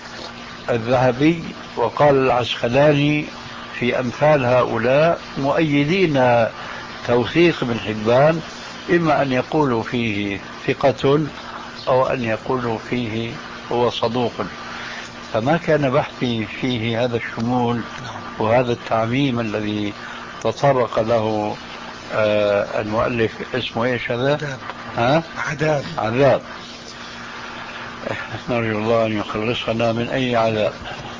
الذهبي وقال العسقلاني في أمثال هؤلاء مؤيدين توثيق ابن حبان، إما أن يقولوا فيه ثقة أو أن يقولوا فيه هو صدوق. فما كان بحثي فيه هذا الشمول وهذا التعميم الذي تطرق له آه المؤلف. اسمه ايش هذا؟ عذاب. ها؟ عذاب. عذاب. نرجو الله أن يخلصنا من أي عذاب.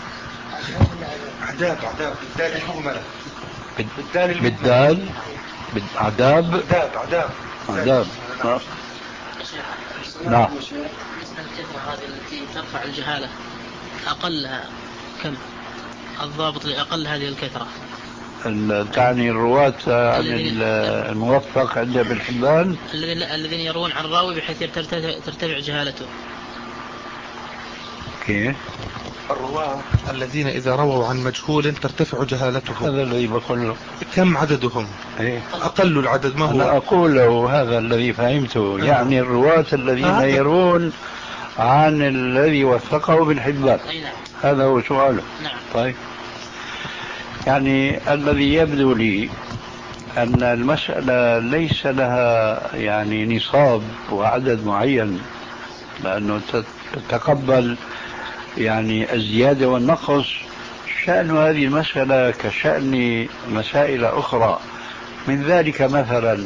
عذاب عذاب بالدال المهملة. بالدال بالدال عذاب عذاب عذاب عذاب. نعم. الكثرة هذه التي ترفع الجهالة أقلها كم؟ الضابط لأقل هذه الكثرة تعني الرواة عن الموفق عند ابن حبان الذين يروون عن الراوي بحيث ترتفع جهالته. كيف؟ الرواة الذين إذا رووا عن مجهول ترتفع جهالتهم، هذا الذي بقول له. كم عددهم؟ إيه؟ أقل العدد ما هو؟ أنا أقول له هذا الذي فهمته. آه. يعني الرواة الذين آه. يرون عن الذي وثقه ابن حبان. هذا هو سؤاله. نعم. طيب، يعني الذي يبدو لي أن المسألة ليس لها يعني نصاب وعدد معين، لأنه تتقبل يعني الزيادة والنقص. شأن هذه المسألة كشأن مسائل أخرى، من ذلك مثلا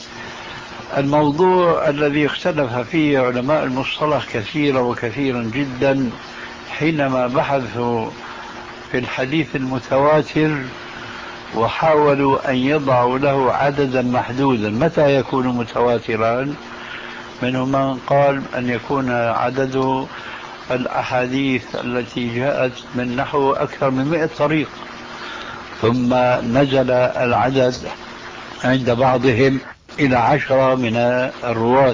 الموضوع الذي اختلف فيه علماء المصطلح كثيرا وكثيرا جدا حينما بحثوا في الحديث المتواتر وحاولوا أن يضعوا له عددا محدودا. متى يكون متواترا؟ منهم من قال أن يكون عدد الأحاديث التي جاءت من نحو أكثر من مئة طريق، ثم نزل العدد عند بعضهم إلى عشرة من الرواة،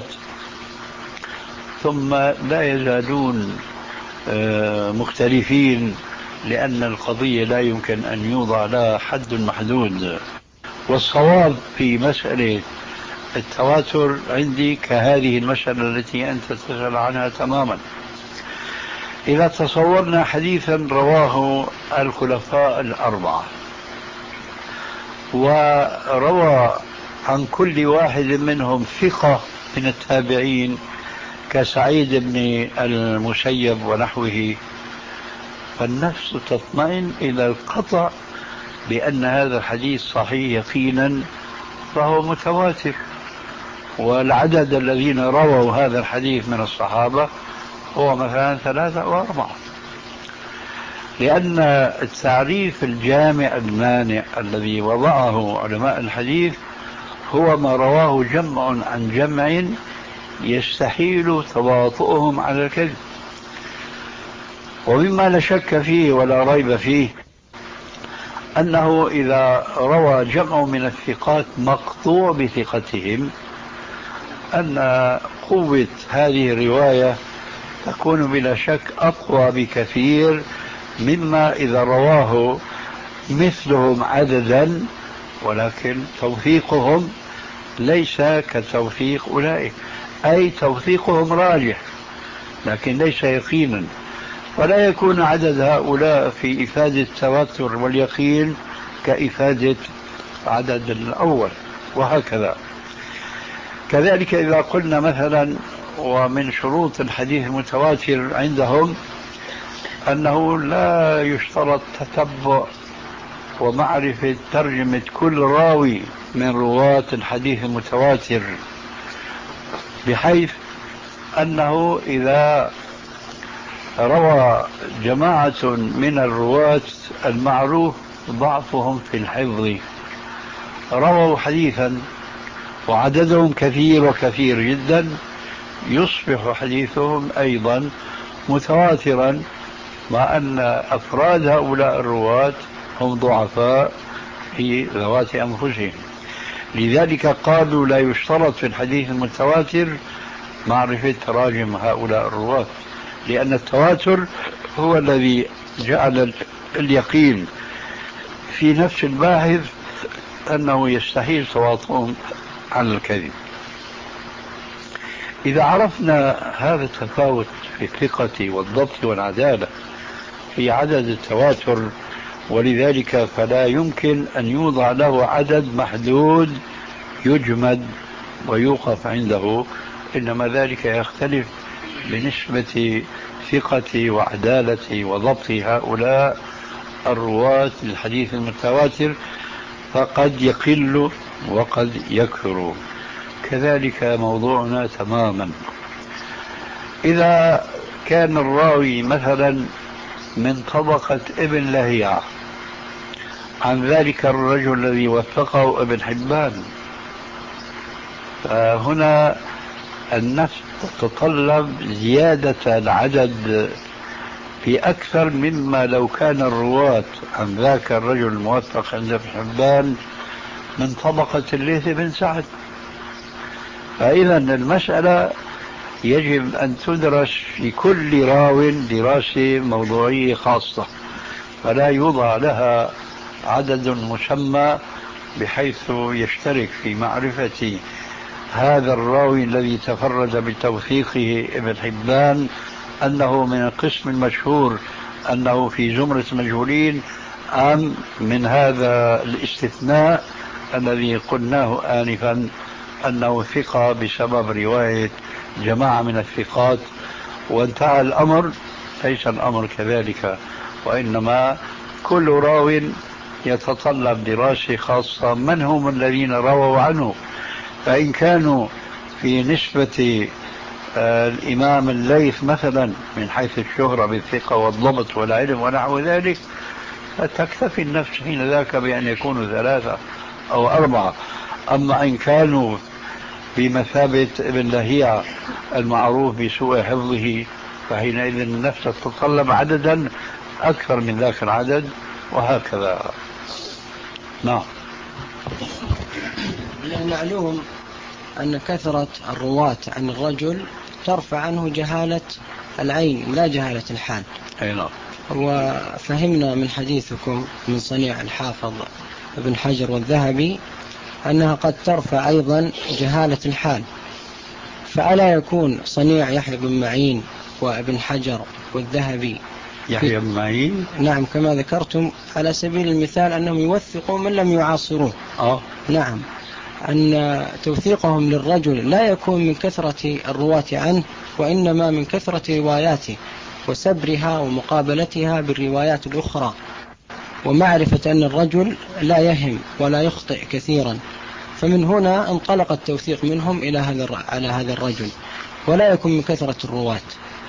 ثم لا يزالون مختلفين، لأن القضية لا يمكن أن يوضع لها حد محدود. والصواب في مسألة التواتر عندي كهذه المسألة التي أنت تسأل عنها تماما. إذا تصورنا حديثا رواه الخلفاء الأربعة وروى عن كل واحد منهم ثقة من التابعين كسعيد بن المسيب ونحوه، فالنفس تطمئن إلى القطع بأن هذا الحديث صحيح يقينا، فهو متواتر. والعدد الذين رووا هذا الحديث من الصحابة هو مثلا ثلاثة أو أربعة، لأن التعريف الجامع المانع الذي وضعه علماء الحديث هو ما رواه جمع عن جمع يستحيل تواطؤهم على الكذب. ومما لا شك فيه ولا ريب فيه أنه إذا روى جمع من الثقات مقطوع بثقتهم أن قوة هذه الرواية تكون بلا شك أقوى بكثير مما إذا رواه مثلهم عددا، ولكن توثيقهم ليس كتوثيق أولئك، أي توثيقهم راجح لكن ليس يقينا، ولا يكون عدد هؤلاء في إفادة التواتر واليقين كإفادة عدد الأول، وهكذا. كذلك إذا قلنا مثلا ومن شروط الحديث المتواتر عندهم أنه لا يشترط تتبع ومعرفة ترجمة كل راوي من رواة الحديث المتواتر، بحيث أنه إذا روى جماعة من الرواة المعروف ضعفهم في الحفظ رووا حديثا وعددهم كثير وكثير جدا، يصبح حديثهم أيضا متواترا، مع أن أفراد هؤلاء الرواة هم ضعفاء في ذوات أنفسهم. لذلك قالوا لا يشترط في الحديث المتواتر معرفة تراجم هؤلاء الرواة، لأن التواتر هو الذي جعل اليقين في نفس الباحث أنه يستحيل تواطؤهم على الكذب. إذا عرفنا هذا التفاوت في الثقة والضبط والعدالة في عدد التواتر، ولذلك فلا يمكن أن يوضع له عدد محدود يجمد ويوقف عنده، إنما ذلك يختلف بنسبة ثقة وعدالة وضبط هؤلاء الرواة للحديث المتواتر، فقد يقل وقد يكثر. كذلك موضوعنا تماما. إذا كان الراوي مثلا من طبقة ابن لهيعة عن ذلك الرجل الذي وثقه ابن حبان، فهنا النفس تتطلب زيادة العدد في أكثر مما لو كان الرواة عن ذاك الرجل الموثق عند ابن حبان من طبقة الليث بن سعد. فإذا المسألة يجب أن تدرس في كل راو دراسة موضوعية خاصة، فلا يوضع لها عدد مسمى بحيث يشترك في معرفة هذا الراوي الذي تفرد بتوثيقه ابن حبان أنه من القسم المشهور أنه في زمرة مجهولين، أم من هذا الاستثناء الذي قلناه آنفا أنه ثقة بسبب رواية جماعة من الثقات وانتهى الأمر. ليس الأمر كذلك، وإنما كل راو يتطلب دراسة خاصة من هم الذين رووا عنه، فإن كانوا في نسبة آه الإمام الليث مثلا من حيث الشهرة بالثقة والضبط والعلم ونحو ذلك، فتكتفي النفس حين ذاك بأن يكونوا ثلاثة أو أربعة. أما إن كانوا بمثابة ابن لهيعة المعروف بسوء حفظه، فحينئذ النفس تتطلب عددا أكثر من ذاك العدد، وهكذا. نعم. من المعلوم أن كثرة الرواة عن الرجل ترفع عنه جهالة العين لا جهالة الحال. أي نعم. وفهمنا من حديثكم من صنيع الحافظ ابن حجر والذهبي أنها قد ترفع أيضا جهالة الحال، فألا يكون صنيع يحيى بن معين وابن حجر والذهبي يحيى بن معين؟ نعم، كما ذكرتم على سبيل المثال أنهم يوثقوا من لم يعاصروه. آه. نعم، أن توثيقهم للرجل لا يكون من كثرة الرواة عنه، وإنما من كثرة رواياته وسبرها ومقابلتها بالروايات الأخرى، ومعرفة أن الرجل لا يهم ولا يخطئ كثيرا، فمن هنا انطلق التوثيق منهم إلى هذا على هذا الرجل، ولا يكون من كثرة الرواة.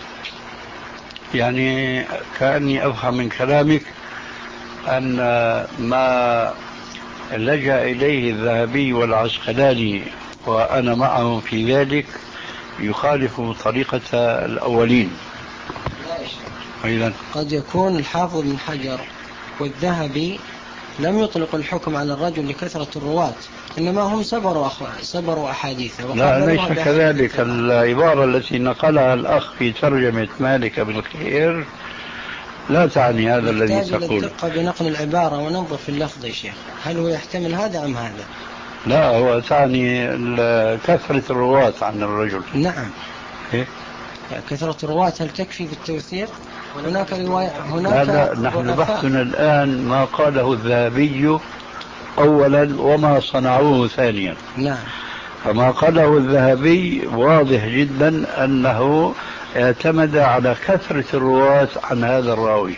يعني كأني أفهم من كلامك أن ما لجأ إليه الذهبي والعسقلاني وأنا معهم في ذلك يخالف طريقة الأولين. أيضا قد يكون الحافظ بن حجر والذهبي لم يطلق الحكم على الرجل لكثرة الرواة، إنما هم صبروا أخ... صبروا أحاديثه. لا ليس كذلك. العبارة التي نقلها الأخ في ترجمة مالك بن خير لا تعني هذا الذي تقول. الدقة بنقل العبارة وننظر في اللفظ يا شيخ، هل هو يحتمل هذا أم هذا؟ لا، هو تعني كثرة الرواة عن الرجل. نعم. إيه؟ كثرة الرواة هل تكفي بالتوثيق؟ هناك رواية هناك. هذا نحن بحثنا الآن ما قاله الذهبي أولا وما صنعوه ثانيا. نعم. فما قاله الذهبي واضح جدا أنه اعتمد على كثرة الرواة عن هذا الراوي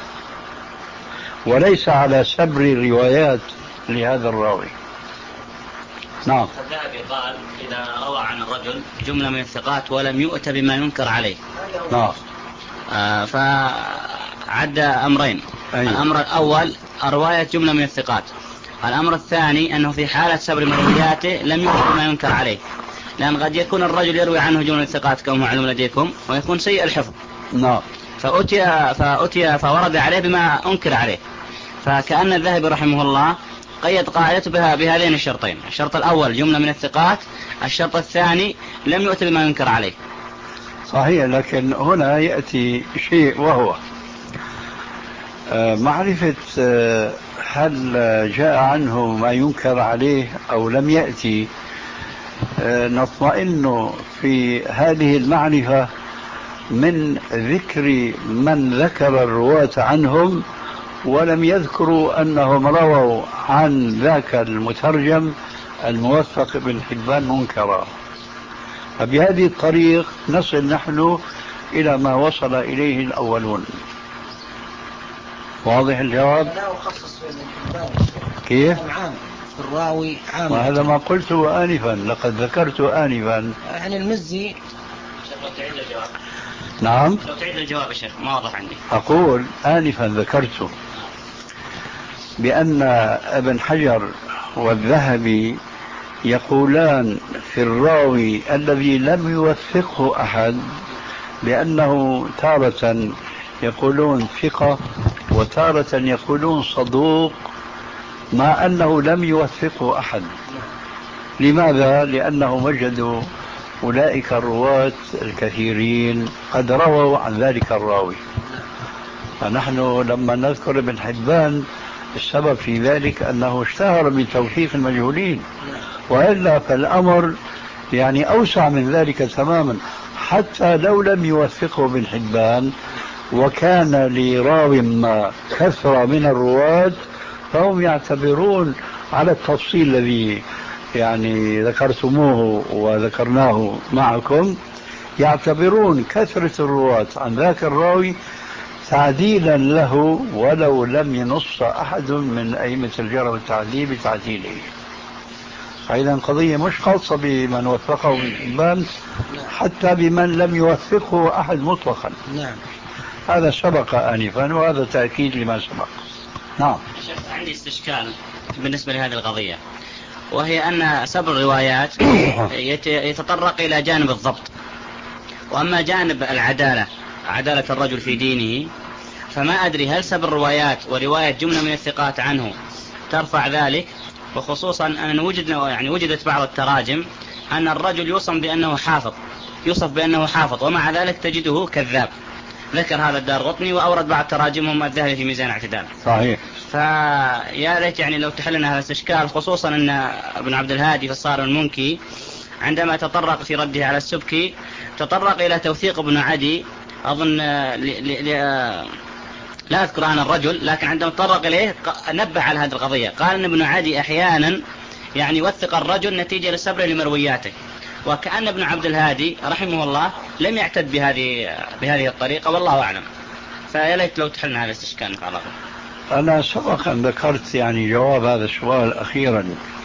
وليس على سبر الروايات لهذا الراوي. نعم. الذهبي قال إذا روى عن الرجل جملة من الثقات ولم يؤت بما ينكر عليه. نعم. آه فعد أمرين. أيوه. الأمر الأول رواية جملة من الثقات. الأمر الثاني أنه في حالة سبر مروياته لم يؤت بما ينكر عليه، لأن قد يكون الرجل يروي عنه جملة الثقات كما معلوم لديكم ويكون سيء الحفظ. نعم. فأتي فأتي فورد عليه بما أنكر عليه، فكأن الذهبي رحمه الله قيد قاعدته بها بهذين الشرطين: الشرط الأول جملة من الثقات، الشرط الثاني لم يؤت بما ينكر عليه. صحيح، لكن هنا يأتي شيء وهو معرفة هل جاء عنه ما ينكر عليه أو لم يأتي. نطمئن في هذه المعرفة من ذكر من ذكر الرواة عنهم ولم يذكروا أنهم رووا عن ذاك المترجم الموثق ابن حبان منكرا. فبهذه الطريق نصل نحن إلى ما وصل إليه الأولون. واضح الجواب؟ لا أخصص في ابن حبان. كيف؟ عام الراوي عام. وهذا ما قلته آنفا، لقد ذكرت آنفا. يعني المزي. لو تعيد الجواب. نعم. لو تعيد الجواب يا شيخ ما واضح عندي. أقول آنفا ذكرت بأن ابن حجر والذهبي يقولان في الراوي الذي لم يوثقه أحد بأنه تارة يقولون ثقة وتارة يقولون صدوق، مع أنه لم يوثقه أحد. لماذا؟ لأنه وجدوا أولئك الرواة الكثيرين قد رووا عن ذلك الراوي. فنحن لما نذكر ابن حبان السبب في ذلك أنه اشتهر بتوثيق المجهولين، وإلا فالأمر يعني أوسع من ذلك تماما. حتى لو لم يوثقه ابن حبان وكان لراو ما كثرة من الرواة، فهم يعتبرون على التفصيل الذي يعني ذكرتموه وذكرناه معكم، يعتبرون كثرة الرواة عن ذاك الراوي تعديلا له ولو لم ينص أحد من أئمة الجرح والتعديل بتعديله. فإذا قضية مش خاصة بمن وثقه ابن حبان، حتى بمن لم يوثقه أحد مطلقا. نعم. هذا سبق آنفا وهذا تأكيد لما سبق. نعم. عندي استشكال بالنسبة لهذه القضية، وهي أن سبر الروايات يتطرق إلى جانب الضبط، وأما جانب العدالة، عدالة الرجل في دينه، فما أدري هل سبر الروايات ورواية جملة من الثقات عنه ترفع ذلك، وخصوصا أن وجدنا يعني وجدت بعض التراجم أن الرجل يوصف بأنه حافظ يوصف بأنه حافظ ومع ذلك تجده كذاب. ذكر هذا الدارقطني وأورد بعض تراجمهم الذهبي في ميزان الاعتدال. صحيح. فيا ليت يعني لو تحلنا هذا الاستشكال، خصوصا أن ابن عبد الهادي في الصارم المنكي عندما تطرق في رده على السبكي تطرق إلى توثيق ابن عدي، أظن ل... ل... ل... لا أذكر أنا الرجل، لكن عندما تطرق إليه نبه على هذه القضية، قال أن ابن عدي أحيانا يعني يوثق الرجل نتيجة لصبره لمروياته، وكأن ابن عبد الهادي رحمه الله لم يعتد بهذه بهذه الطريقة، والله أعلم. فيا ليت لو تحلنا هذا الاستشكال. أنا سبق أن ذكرت يعني جواب هذا السؤال أخيرا.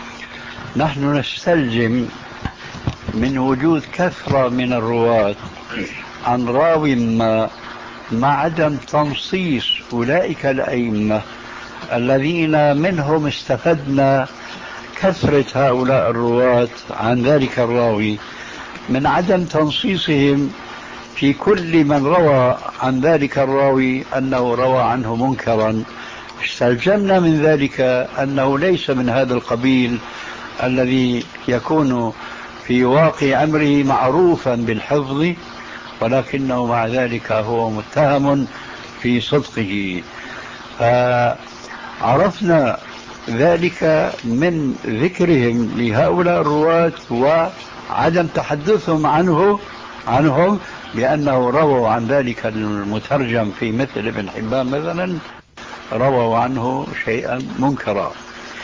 نحن نستلزم من وجود كثرة من الرواة عن راو ما مع عدم تنصيص أولئك الأئمة الذين منهم استفدنا كثرة هؤلاء الرواة عن ذلك الراوي، من عدم تنصيصهم في كل من روى عن ذلك الراوي أنه روى عنه منكرا، استلزمنا من ذلك أنه ليس من هذا القبيل الذي يكون في واقع أمره معروفا بالحفظ، ولكنه مع ذلك هو متهم في صدقه. فعرفنا ذلك من ذكرهم لهؤلاء الرواة وعدم تحدثهم عنه عنهم بأنه رووا عن ذلك المترجم في مثل ابن حبان مثلا، رووا عنه شيئا منكرا.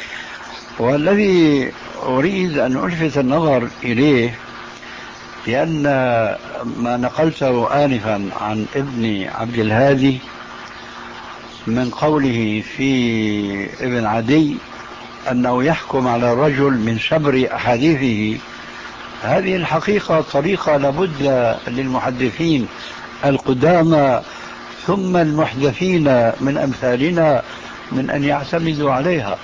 والذي أريد أن ألفت النظر إليه، لأن ما نقلته آنفا عن ابن عبد الهادي من قوله في ابن عدي أنه يحكم على الرجل من شبر أحاديثه، هذه الحقيقة طريقة لابد للمحدثين القدامى ثم المحدثين من أمثالنا من أن يعتمدوا عليها.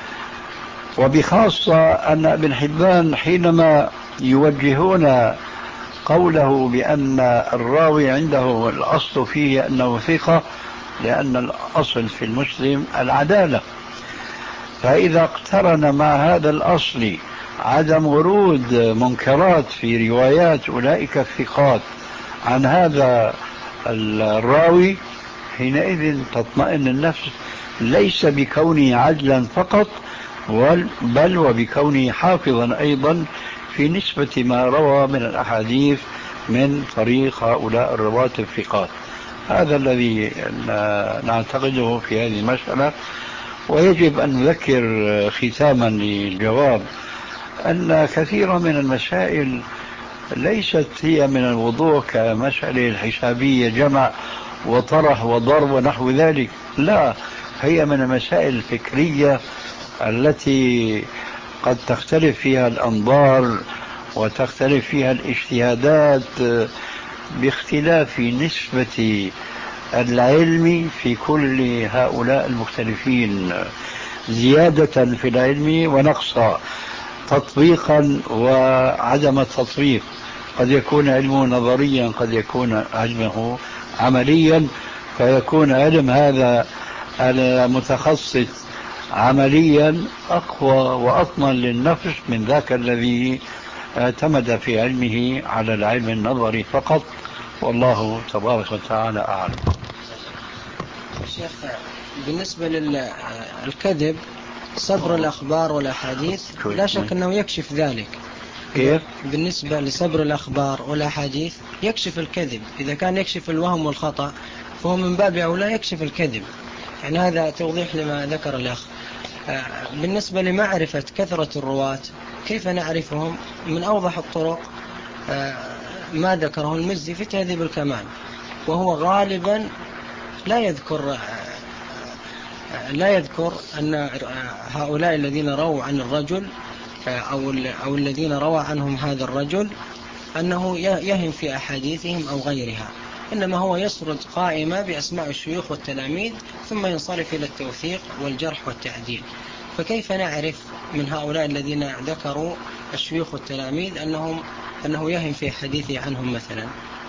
وبخاصة أن ابن حبان حينما يوجهون قوله بأن الراوي عنده الأصل فيه أنه ثقة، لأن الأصل في المسلم العدالة، فإذا اقترن مع هذا الأصل عدم ورود منكرات في روايات أولئك الثقات عن هذا الراوي، حينئذ تطمئن النفس ليس بكونه عدلا فقط، بل وبكونه حافظا أيضا في نسبة ما روى من الأحاديث من طريق هؤلاء الرواة الثقات. هذا الذي نعتقده في هذه المسألة. ويجب أن نذكر ختاما للجواب أن كثيرا من المسائل ليست هي من الوضوح كمسألة الحسابية جمع وطرح وضرب ونحو ذلك، لا، هي من المسائل الفكرية التي قد تختلف فيها الأنظار وتختلف فيها الاجتهادات باختلاف نسبة العلم في كل هؤلاء المختلفين، زيادة في العلم ونقصا، تطبيقا وعدم التطبيق. قد يكون علمه نظريا، قد يكون علمه عمليا، فيكون علم هذا المتخصص عمليا أقوى وأطمن للنفس من ذاك الذي اعتمد في علمه على العلم النظري فقط، والله تبارك وتعالى أعلم. شيخ، بالنسبة للكذب صبر الأخبار والأحاديث لا شك أنه يكشف ذلك. كيف؟ بالنسبة لصبر الأخبار والأحاديث يكشف الكذب، إذا كان يكشف الوهم والخطأ فهو من باب أولى يكشف الكذب. يعني هذا توضيح لما ذكر الأخ. بالنسبة لمعرفة كثرة الرواة كيف نعرفهم؟ من أوضح الطرق ما ذكره المزي في تهذيب الكمال، وهو غالبا لا يذكر لا يذكر أن هؤلاء الذين رووا عن الرجل أو أو الذين روى عنهم هذا الرجل أنه يهم في أحاديثهم أو غيرها، إنما هو يسرد قائمة بأسماء الشيوخ والتلاميذ ثم ينصرف إلى التوثيق والجرح والتعديل. فكيف نعرف من هؤلاء الذين ذكروا الشيوخ والتلاميذ أنهم أنه يهم في حديثه عنهم مثلا؟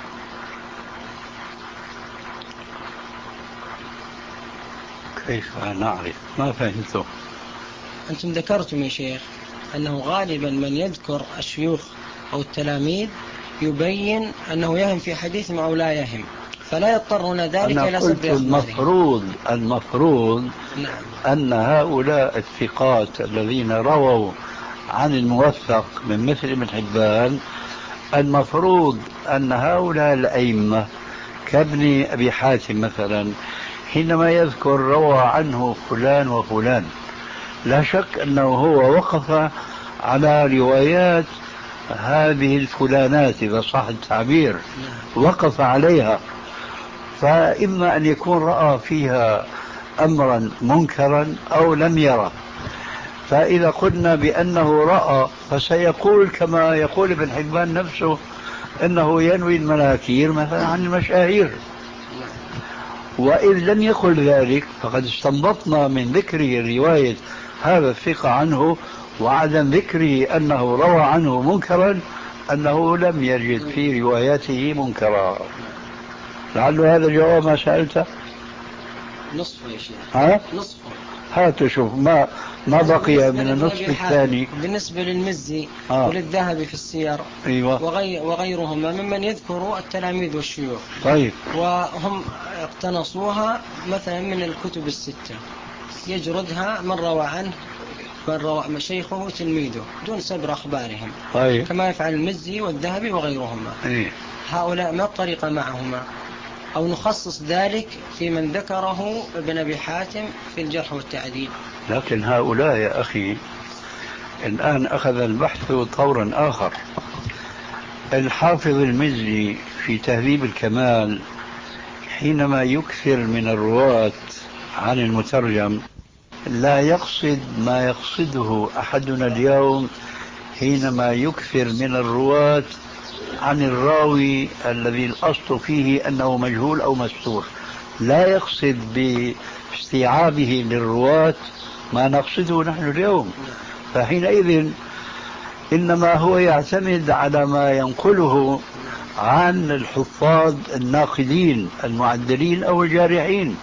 كيف نعرف؟ ما فهمته. أنتم ذكرتم يا شيخ أنه غالبا من يذكر الشيوخ أو التلاميذ يبين أنه يهم في حديث أو لا يهم، فلا يضطرون ذلك إلى سبب أخباره. المفروض المفروض نعم. أن هؤلاء الثقات الذين رووا عن الموثق من مثل ابن حبان، المفروض أن هؤلاء الأئمة كابن أبي حاتم مثلا حينما يذكر روى عنه فلان وفلان، لا شك أنه هو وقف على روايات هذه الفلانات إذا صح التعبير، وقف عليها، فإما أن يكون رأى فيها أمرا منكرا أو لم يرى. فإذا قلنا بأنه رأى فسيقول كما يقول ابن حبان نفسه أنه ينوي المناكير مثلا عن المشاهير، وإن لم يقل ذلك فقد استنبطنا من ذكره رواية هذا الثقة عنه وعدم ذكره أنه روى عنه منكرا أنه لم يجد في رواياته منكرا. لعل هذا الجواب ما سألته. نصفه يا شيخ. ها؟ نصفه. هات شوف ما ما بقي من النصف الثاني. بالنسبة للمزي آه. وللذهبي في السير أيوة. وغي وغيرهما ممن يذكروا التلاميذ والشيوخ. طيب. وهم اقتنصوها مثلا من الكتب الستة، يجردها من روى عنه من روى شيخه وتلميذه دون سبر أخبارهم. طيب. كما يفعل المزي والذهبي وغيرهما. أيه. هؤلاء ما الطريقة معهما؟ أو نخصص ذلك في من ذكره ابن أبي حاتم في الجرح والتعديل. لكن هؤلاء يا أخي الآن أخذ البحث طورا آخر. الحافظ المزي في تهذيب الكمال حينما يكثر من الرواة عن المترجم لا يقصد ما يقصده أحدنا اليوم حينما يكثر من الرواة عن الراوي الذي الأصل فيه أنه مجهول أو مستور. لا يقصد باستيعابه للرواة ما نقصده نحن اليوم، فحينئذ إنما هو يعتمد على ما ينقله عن الحفاظ الناقدين المعدلين أو الجارحين،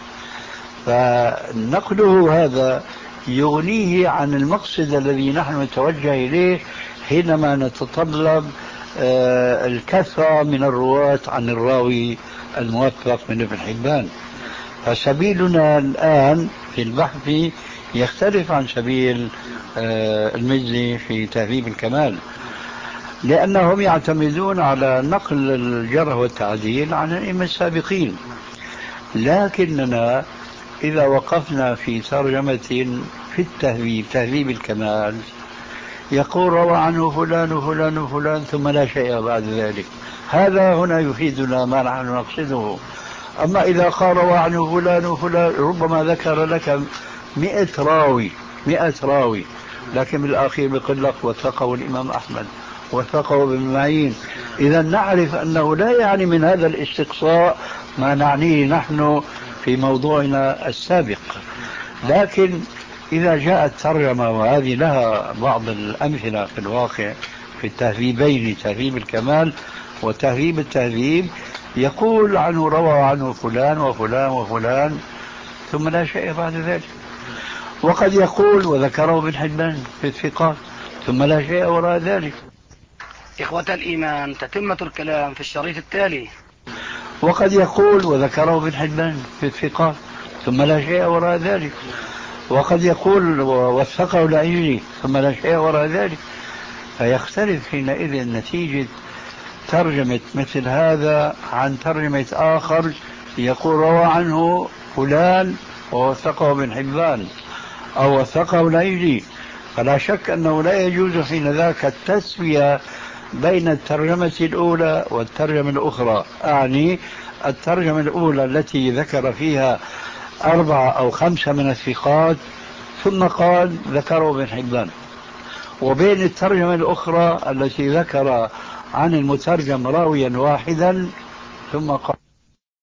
فنقله هذا يغنيه عن المقصد الذي نحن نتوجه إليه حينما نتطلب الكثرة من الرواة عن الراوي الموثق من ابن حبان. فسبيلنا الآن في البحث يختلف عن سبيل المزي في تهذيب الكمال، لأنهم يعتمدون على نقل الجرح والتعديل عن الأئمة السابقين. لكننا إذا وقفنا في ترجمة في التهذيب تهذيب الكمال يقول روى عنه فلان وفلان وفلان ثم لا شيء بعد ذلك، هذا هنا يفيدنا ما نحن نقصده. أما إذا قال روى عنه فلان وفلان ربما ذكر لك مئة راوي مئة راوي لكن بالأخير بيقول لك وثقه الإمام أحمد وثقه ابن معين. إذا نعرف أنه لا يعني من هذا الاستقصاء ما نعنيه نحن في موضوعنا السابق. لكن إذا جاءت ترجمة وهذه لها بعض الأمثلة في الواقع في التهذيبين تهذيب الكمال وتهذيب التهذيب يقول عنه روى عنه فلان وفلان وفلان ثم لا شيء بعد ذلك، وقد يقول وذكره ابن حبان في الثقات ثم لا شيء وراء ذلك. إخوة الإيمان، تتمة الكلام في الشريط التالي. وقد يقول وذكره ابن حبان في الثقات ثم لا شيء وراء ذلك، وقد يقول وثقه العيني ثم لا شيء وراء ذلك، فيختلف حينئذ نتيجة ترجمة مثل هذا عن ترجمة آخر يقول روى عنه فلان ووثقه ابن حبان أو وثقه العيني. فلا شك أنه لا يجوز حين ذاك التسوية بين الترجمة الأولى والترجمة الأخرى، أعني الترجمة الأولى التي ذكر فيها أربعة أو خمسة من الثقات ثم قال ذكره ابن حبان، وبين الترجمة الأخرى التي ذكر عن المترجم راويا واحدا ثم قال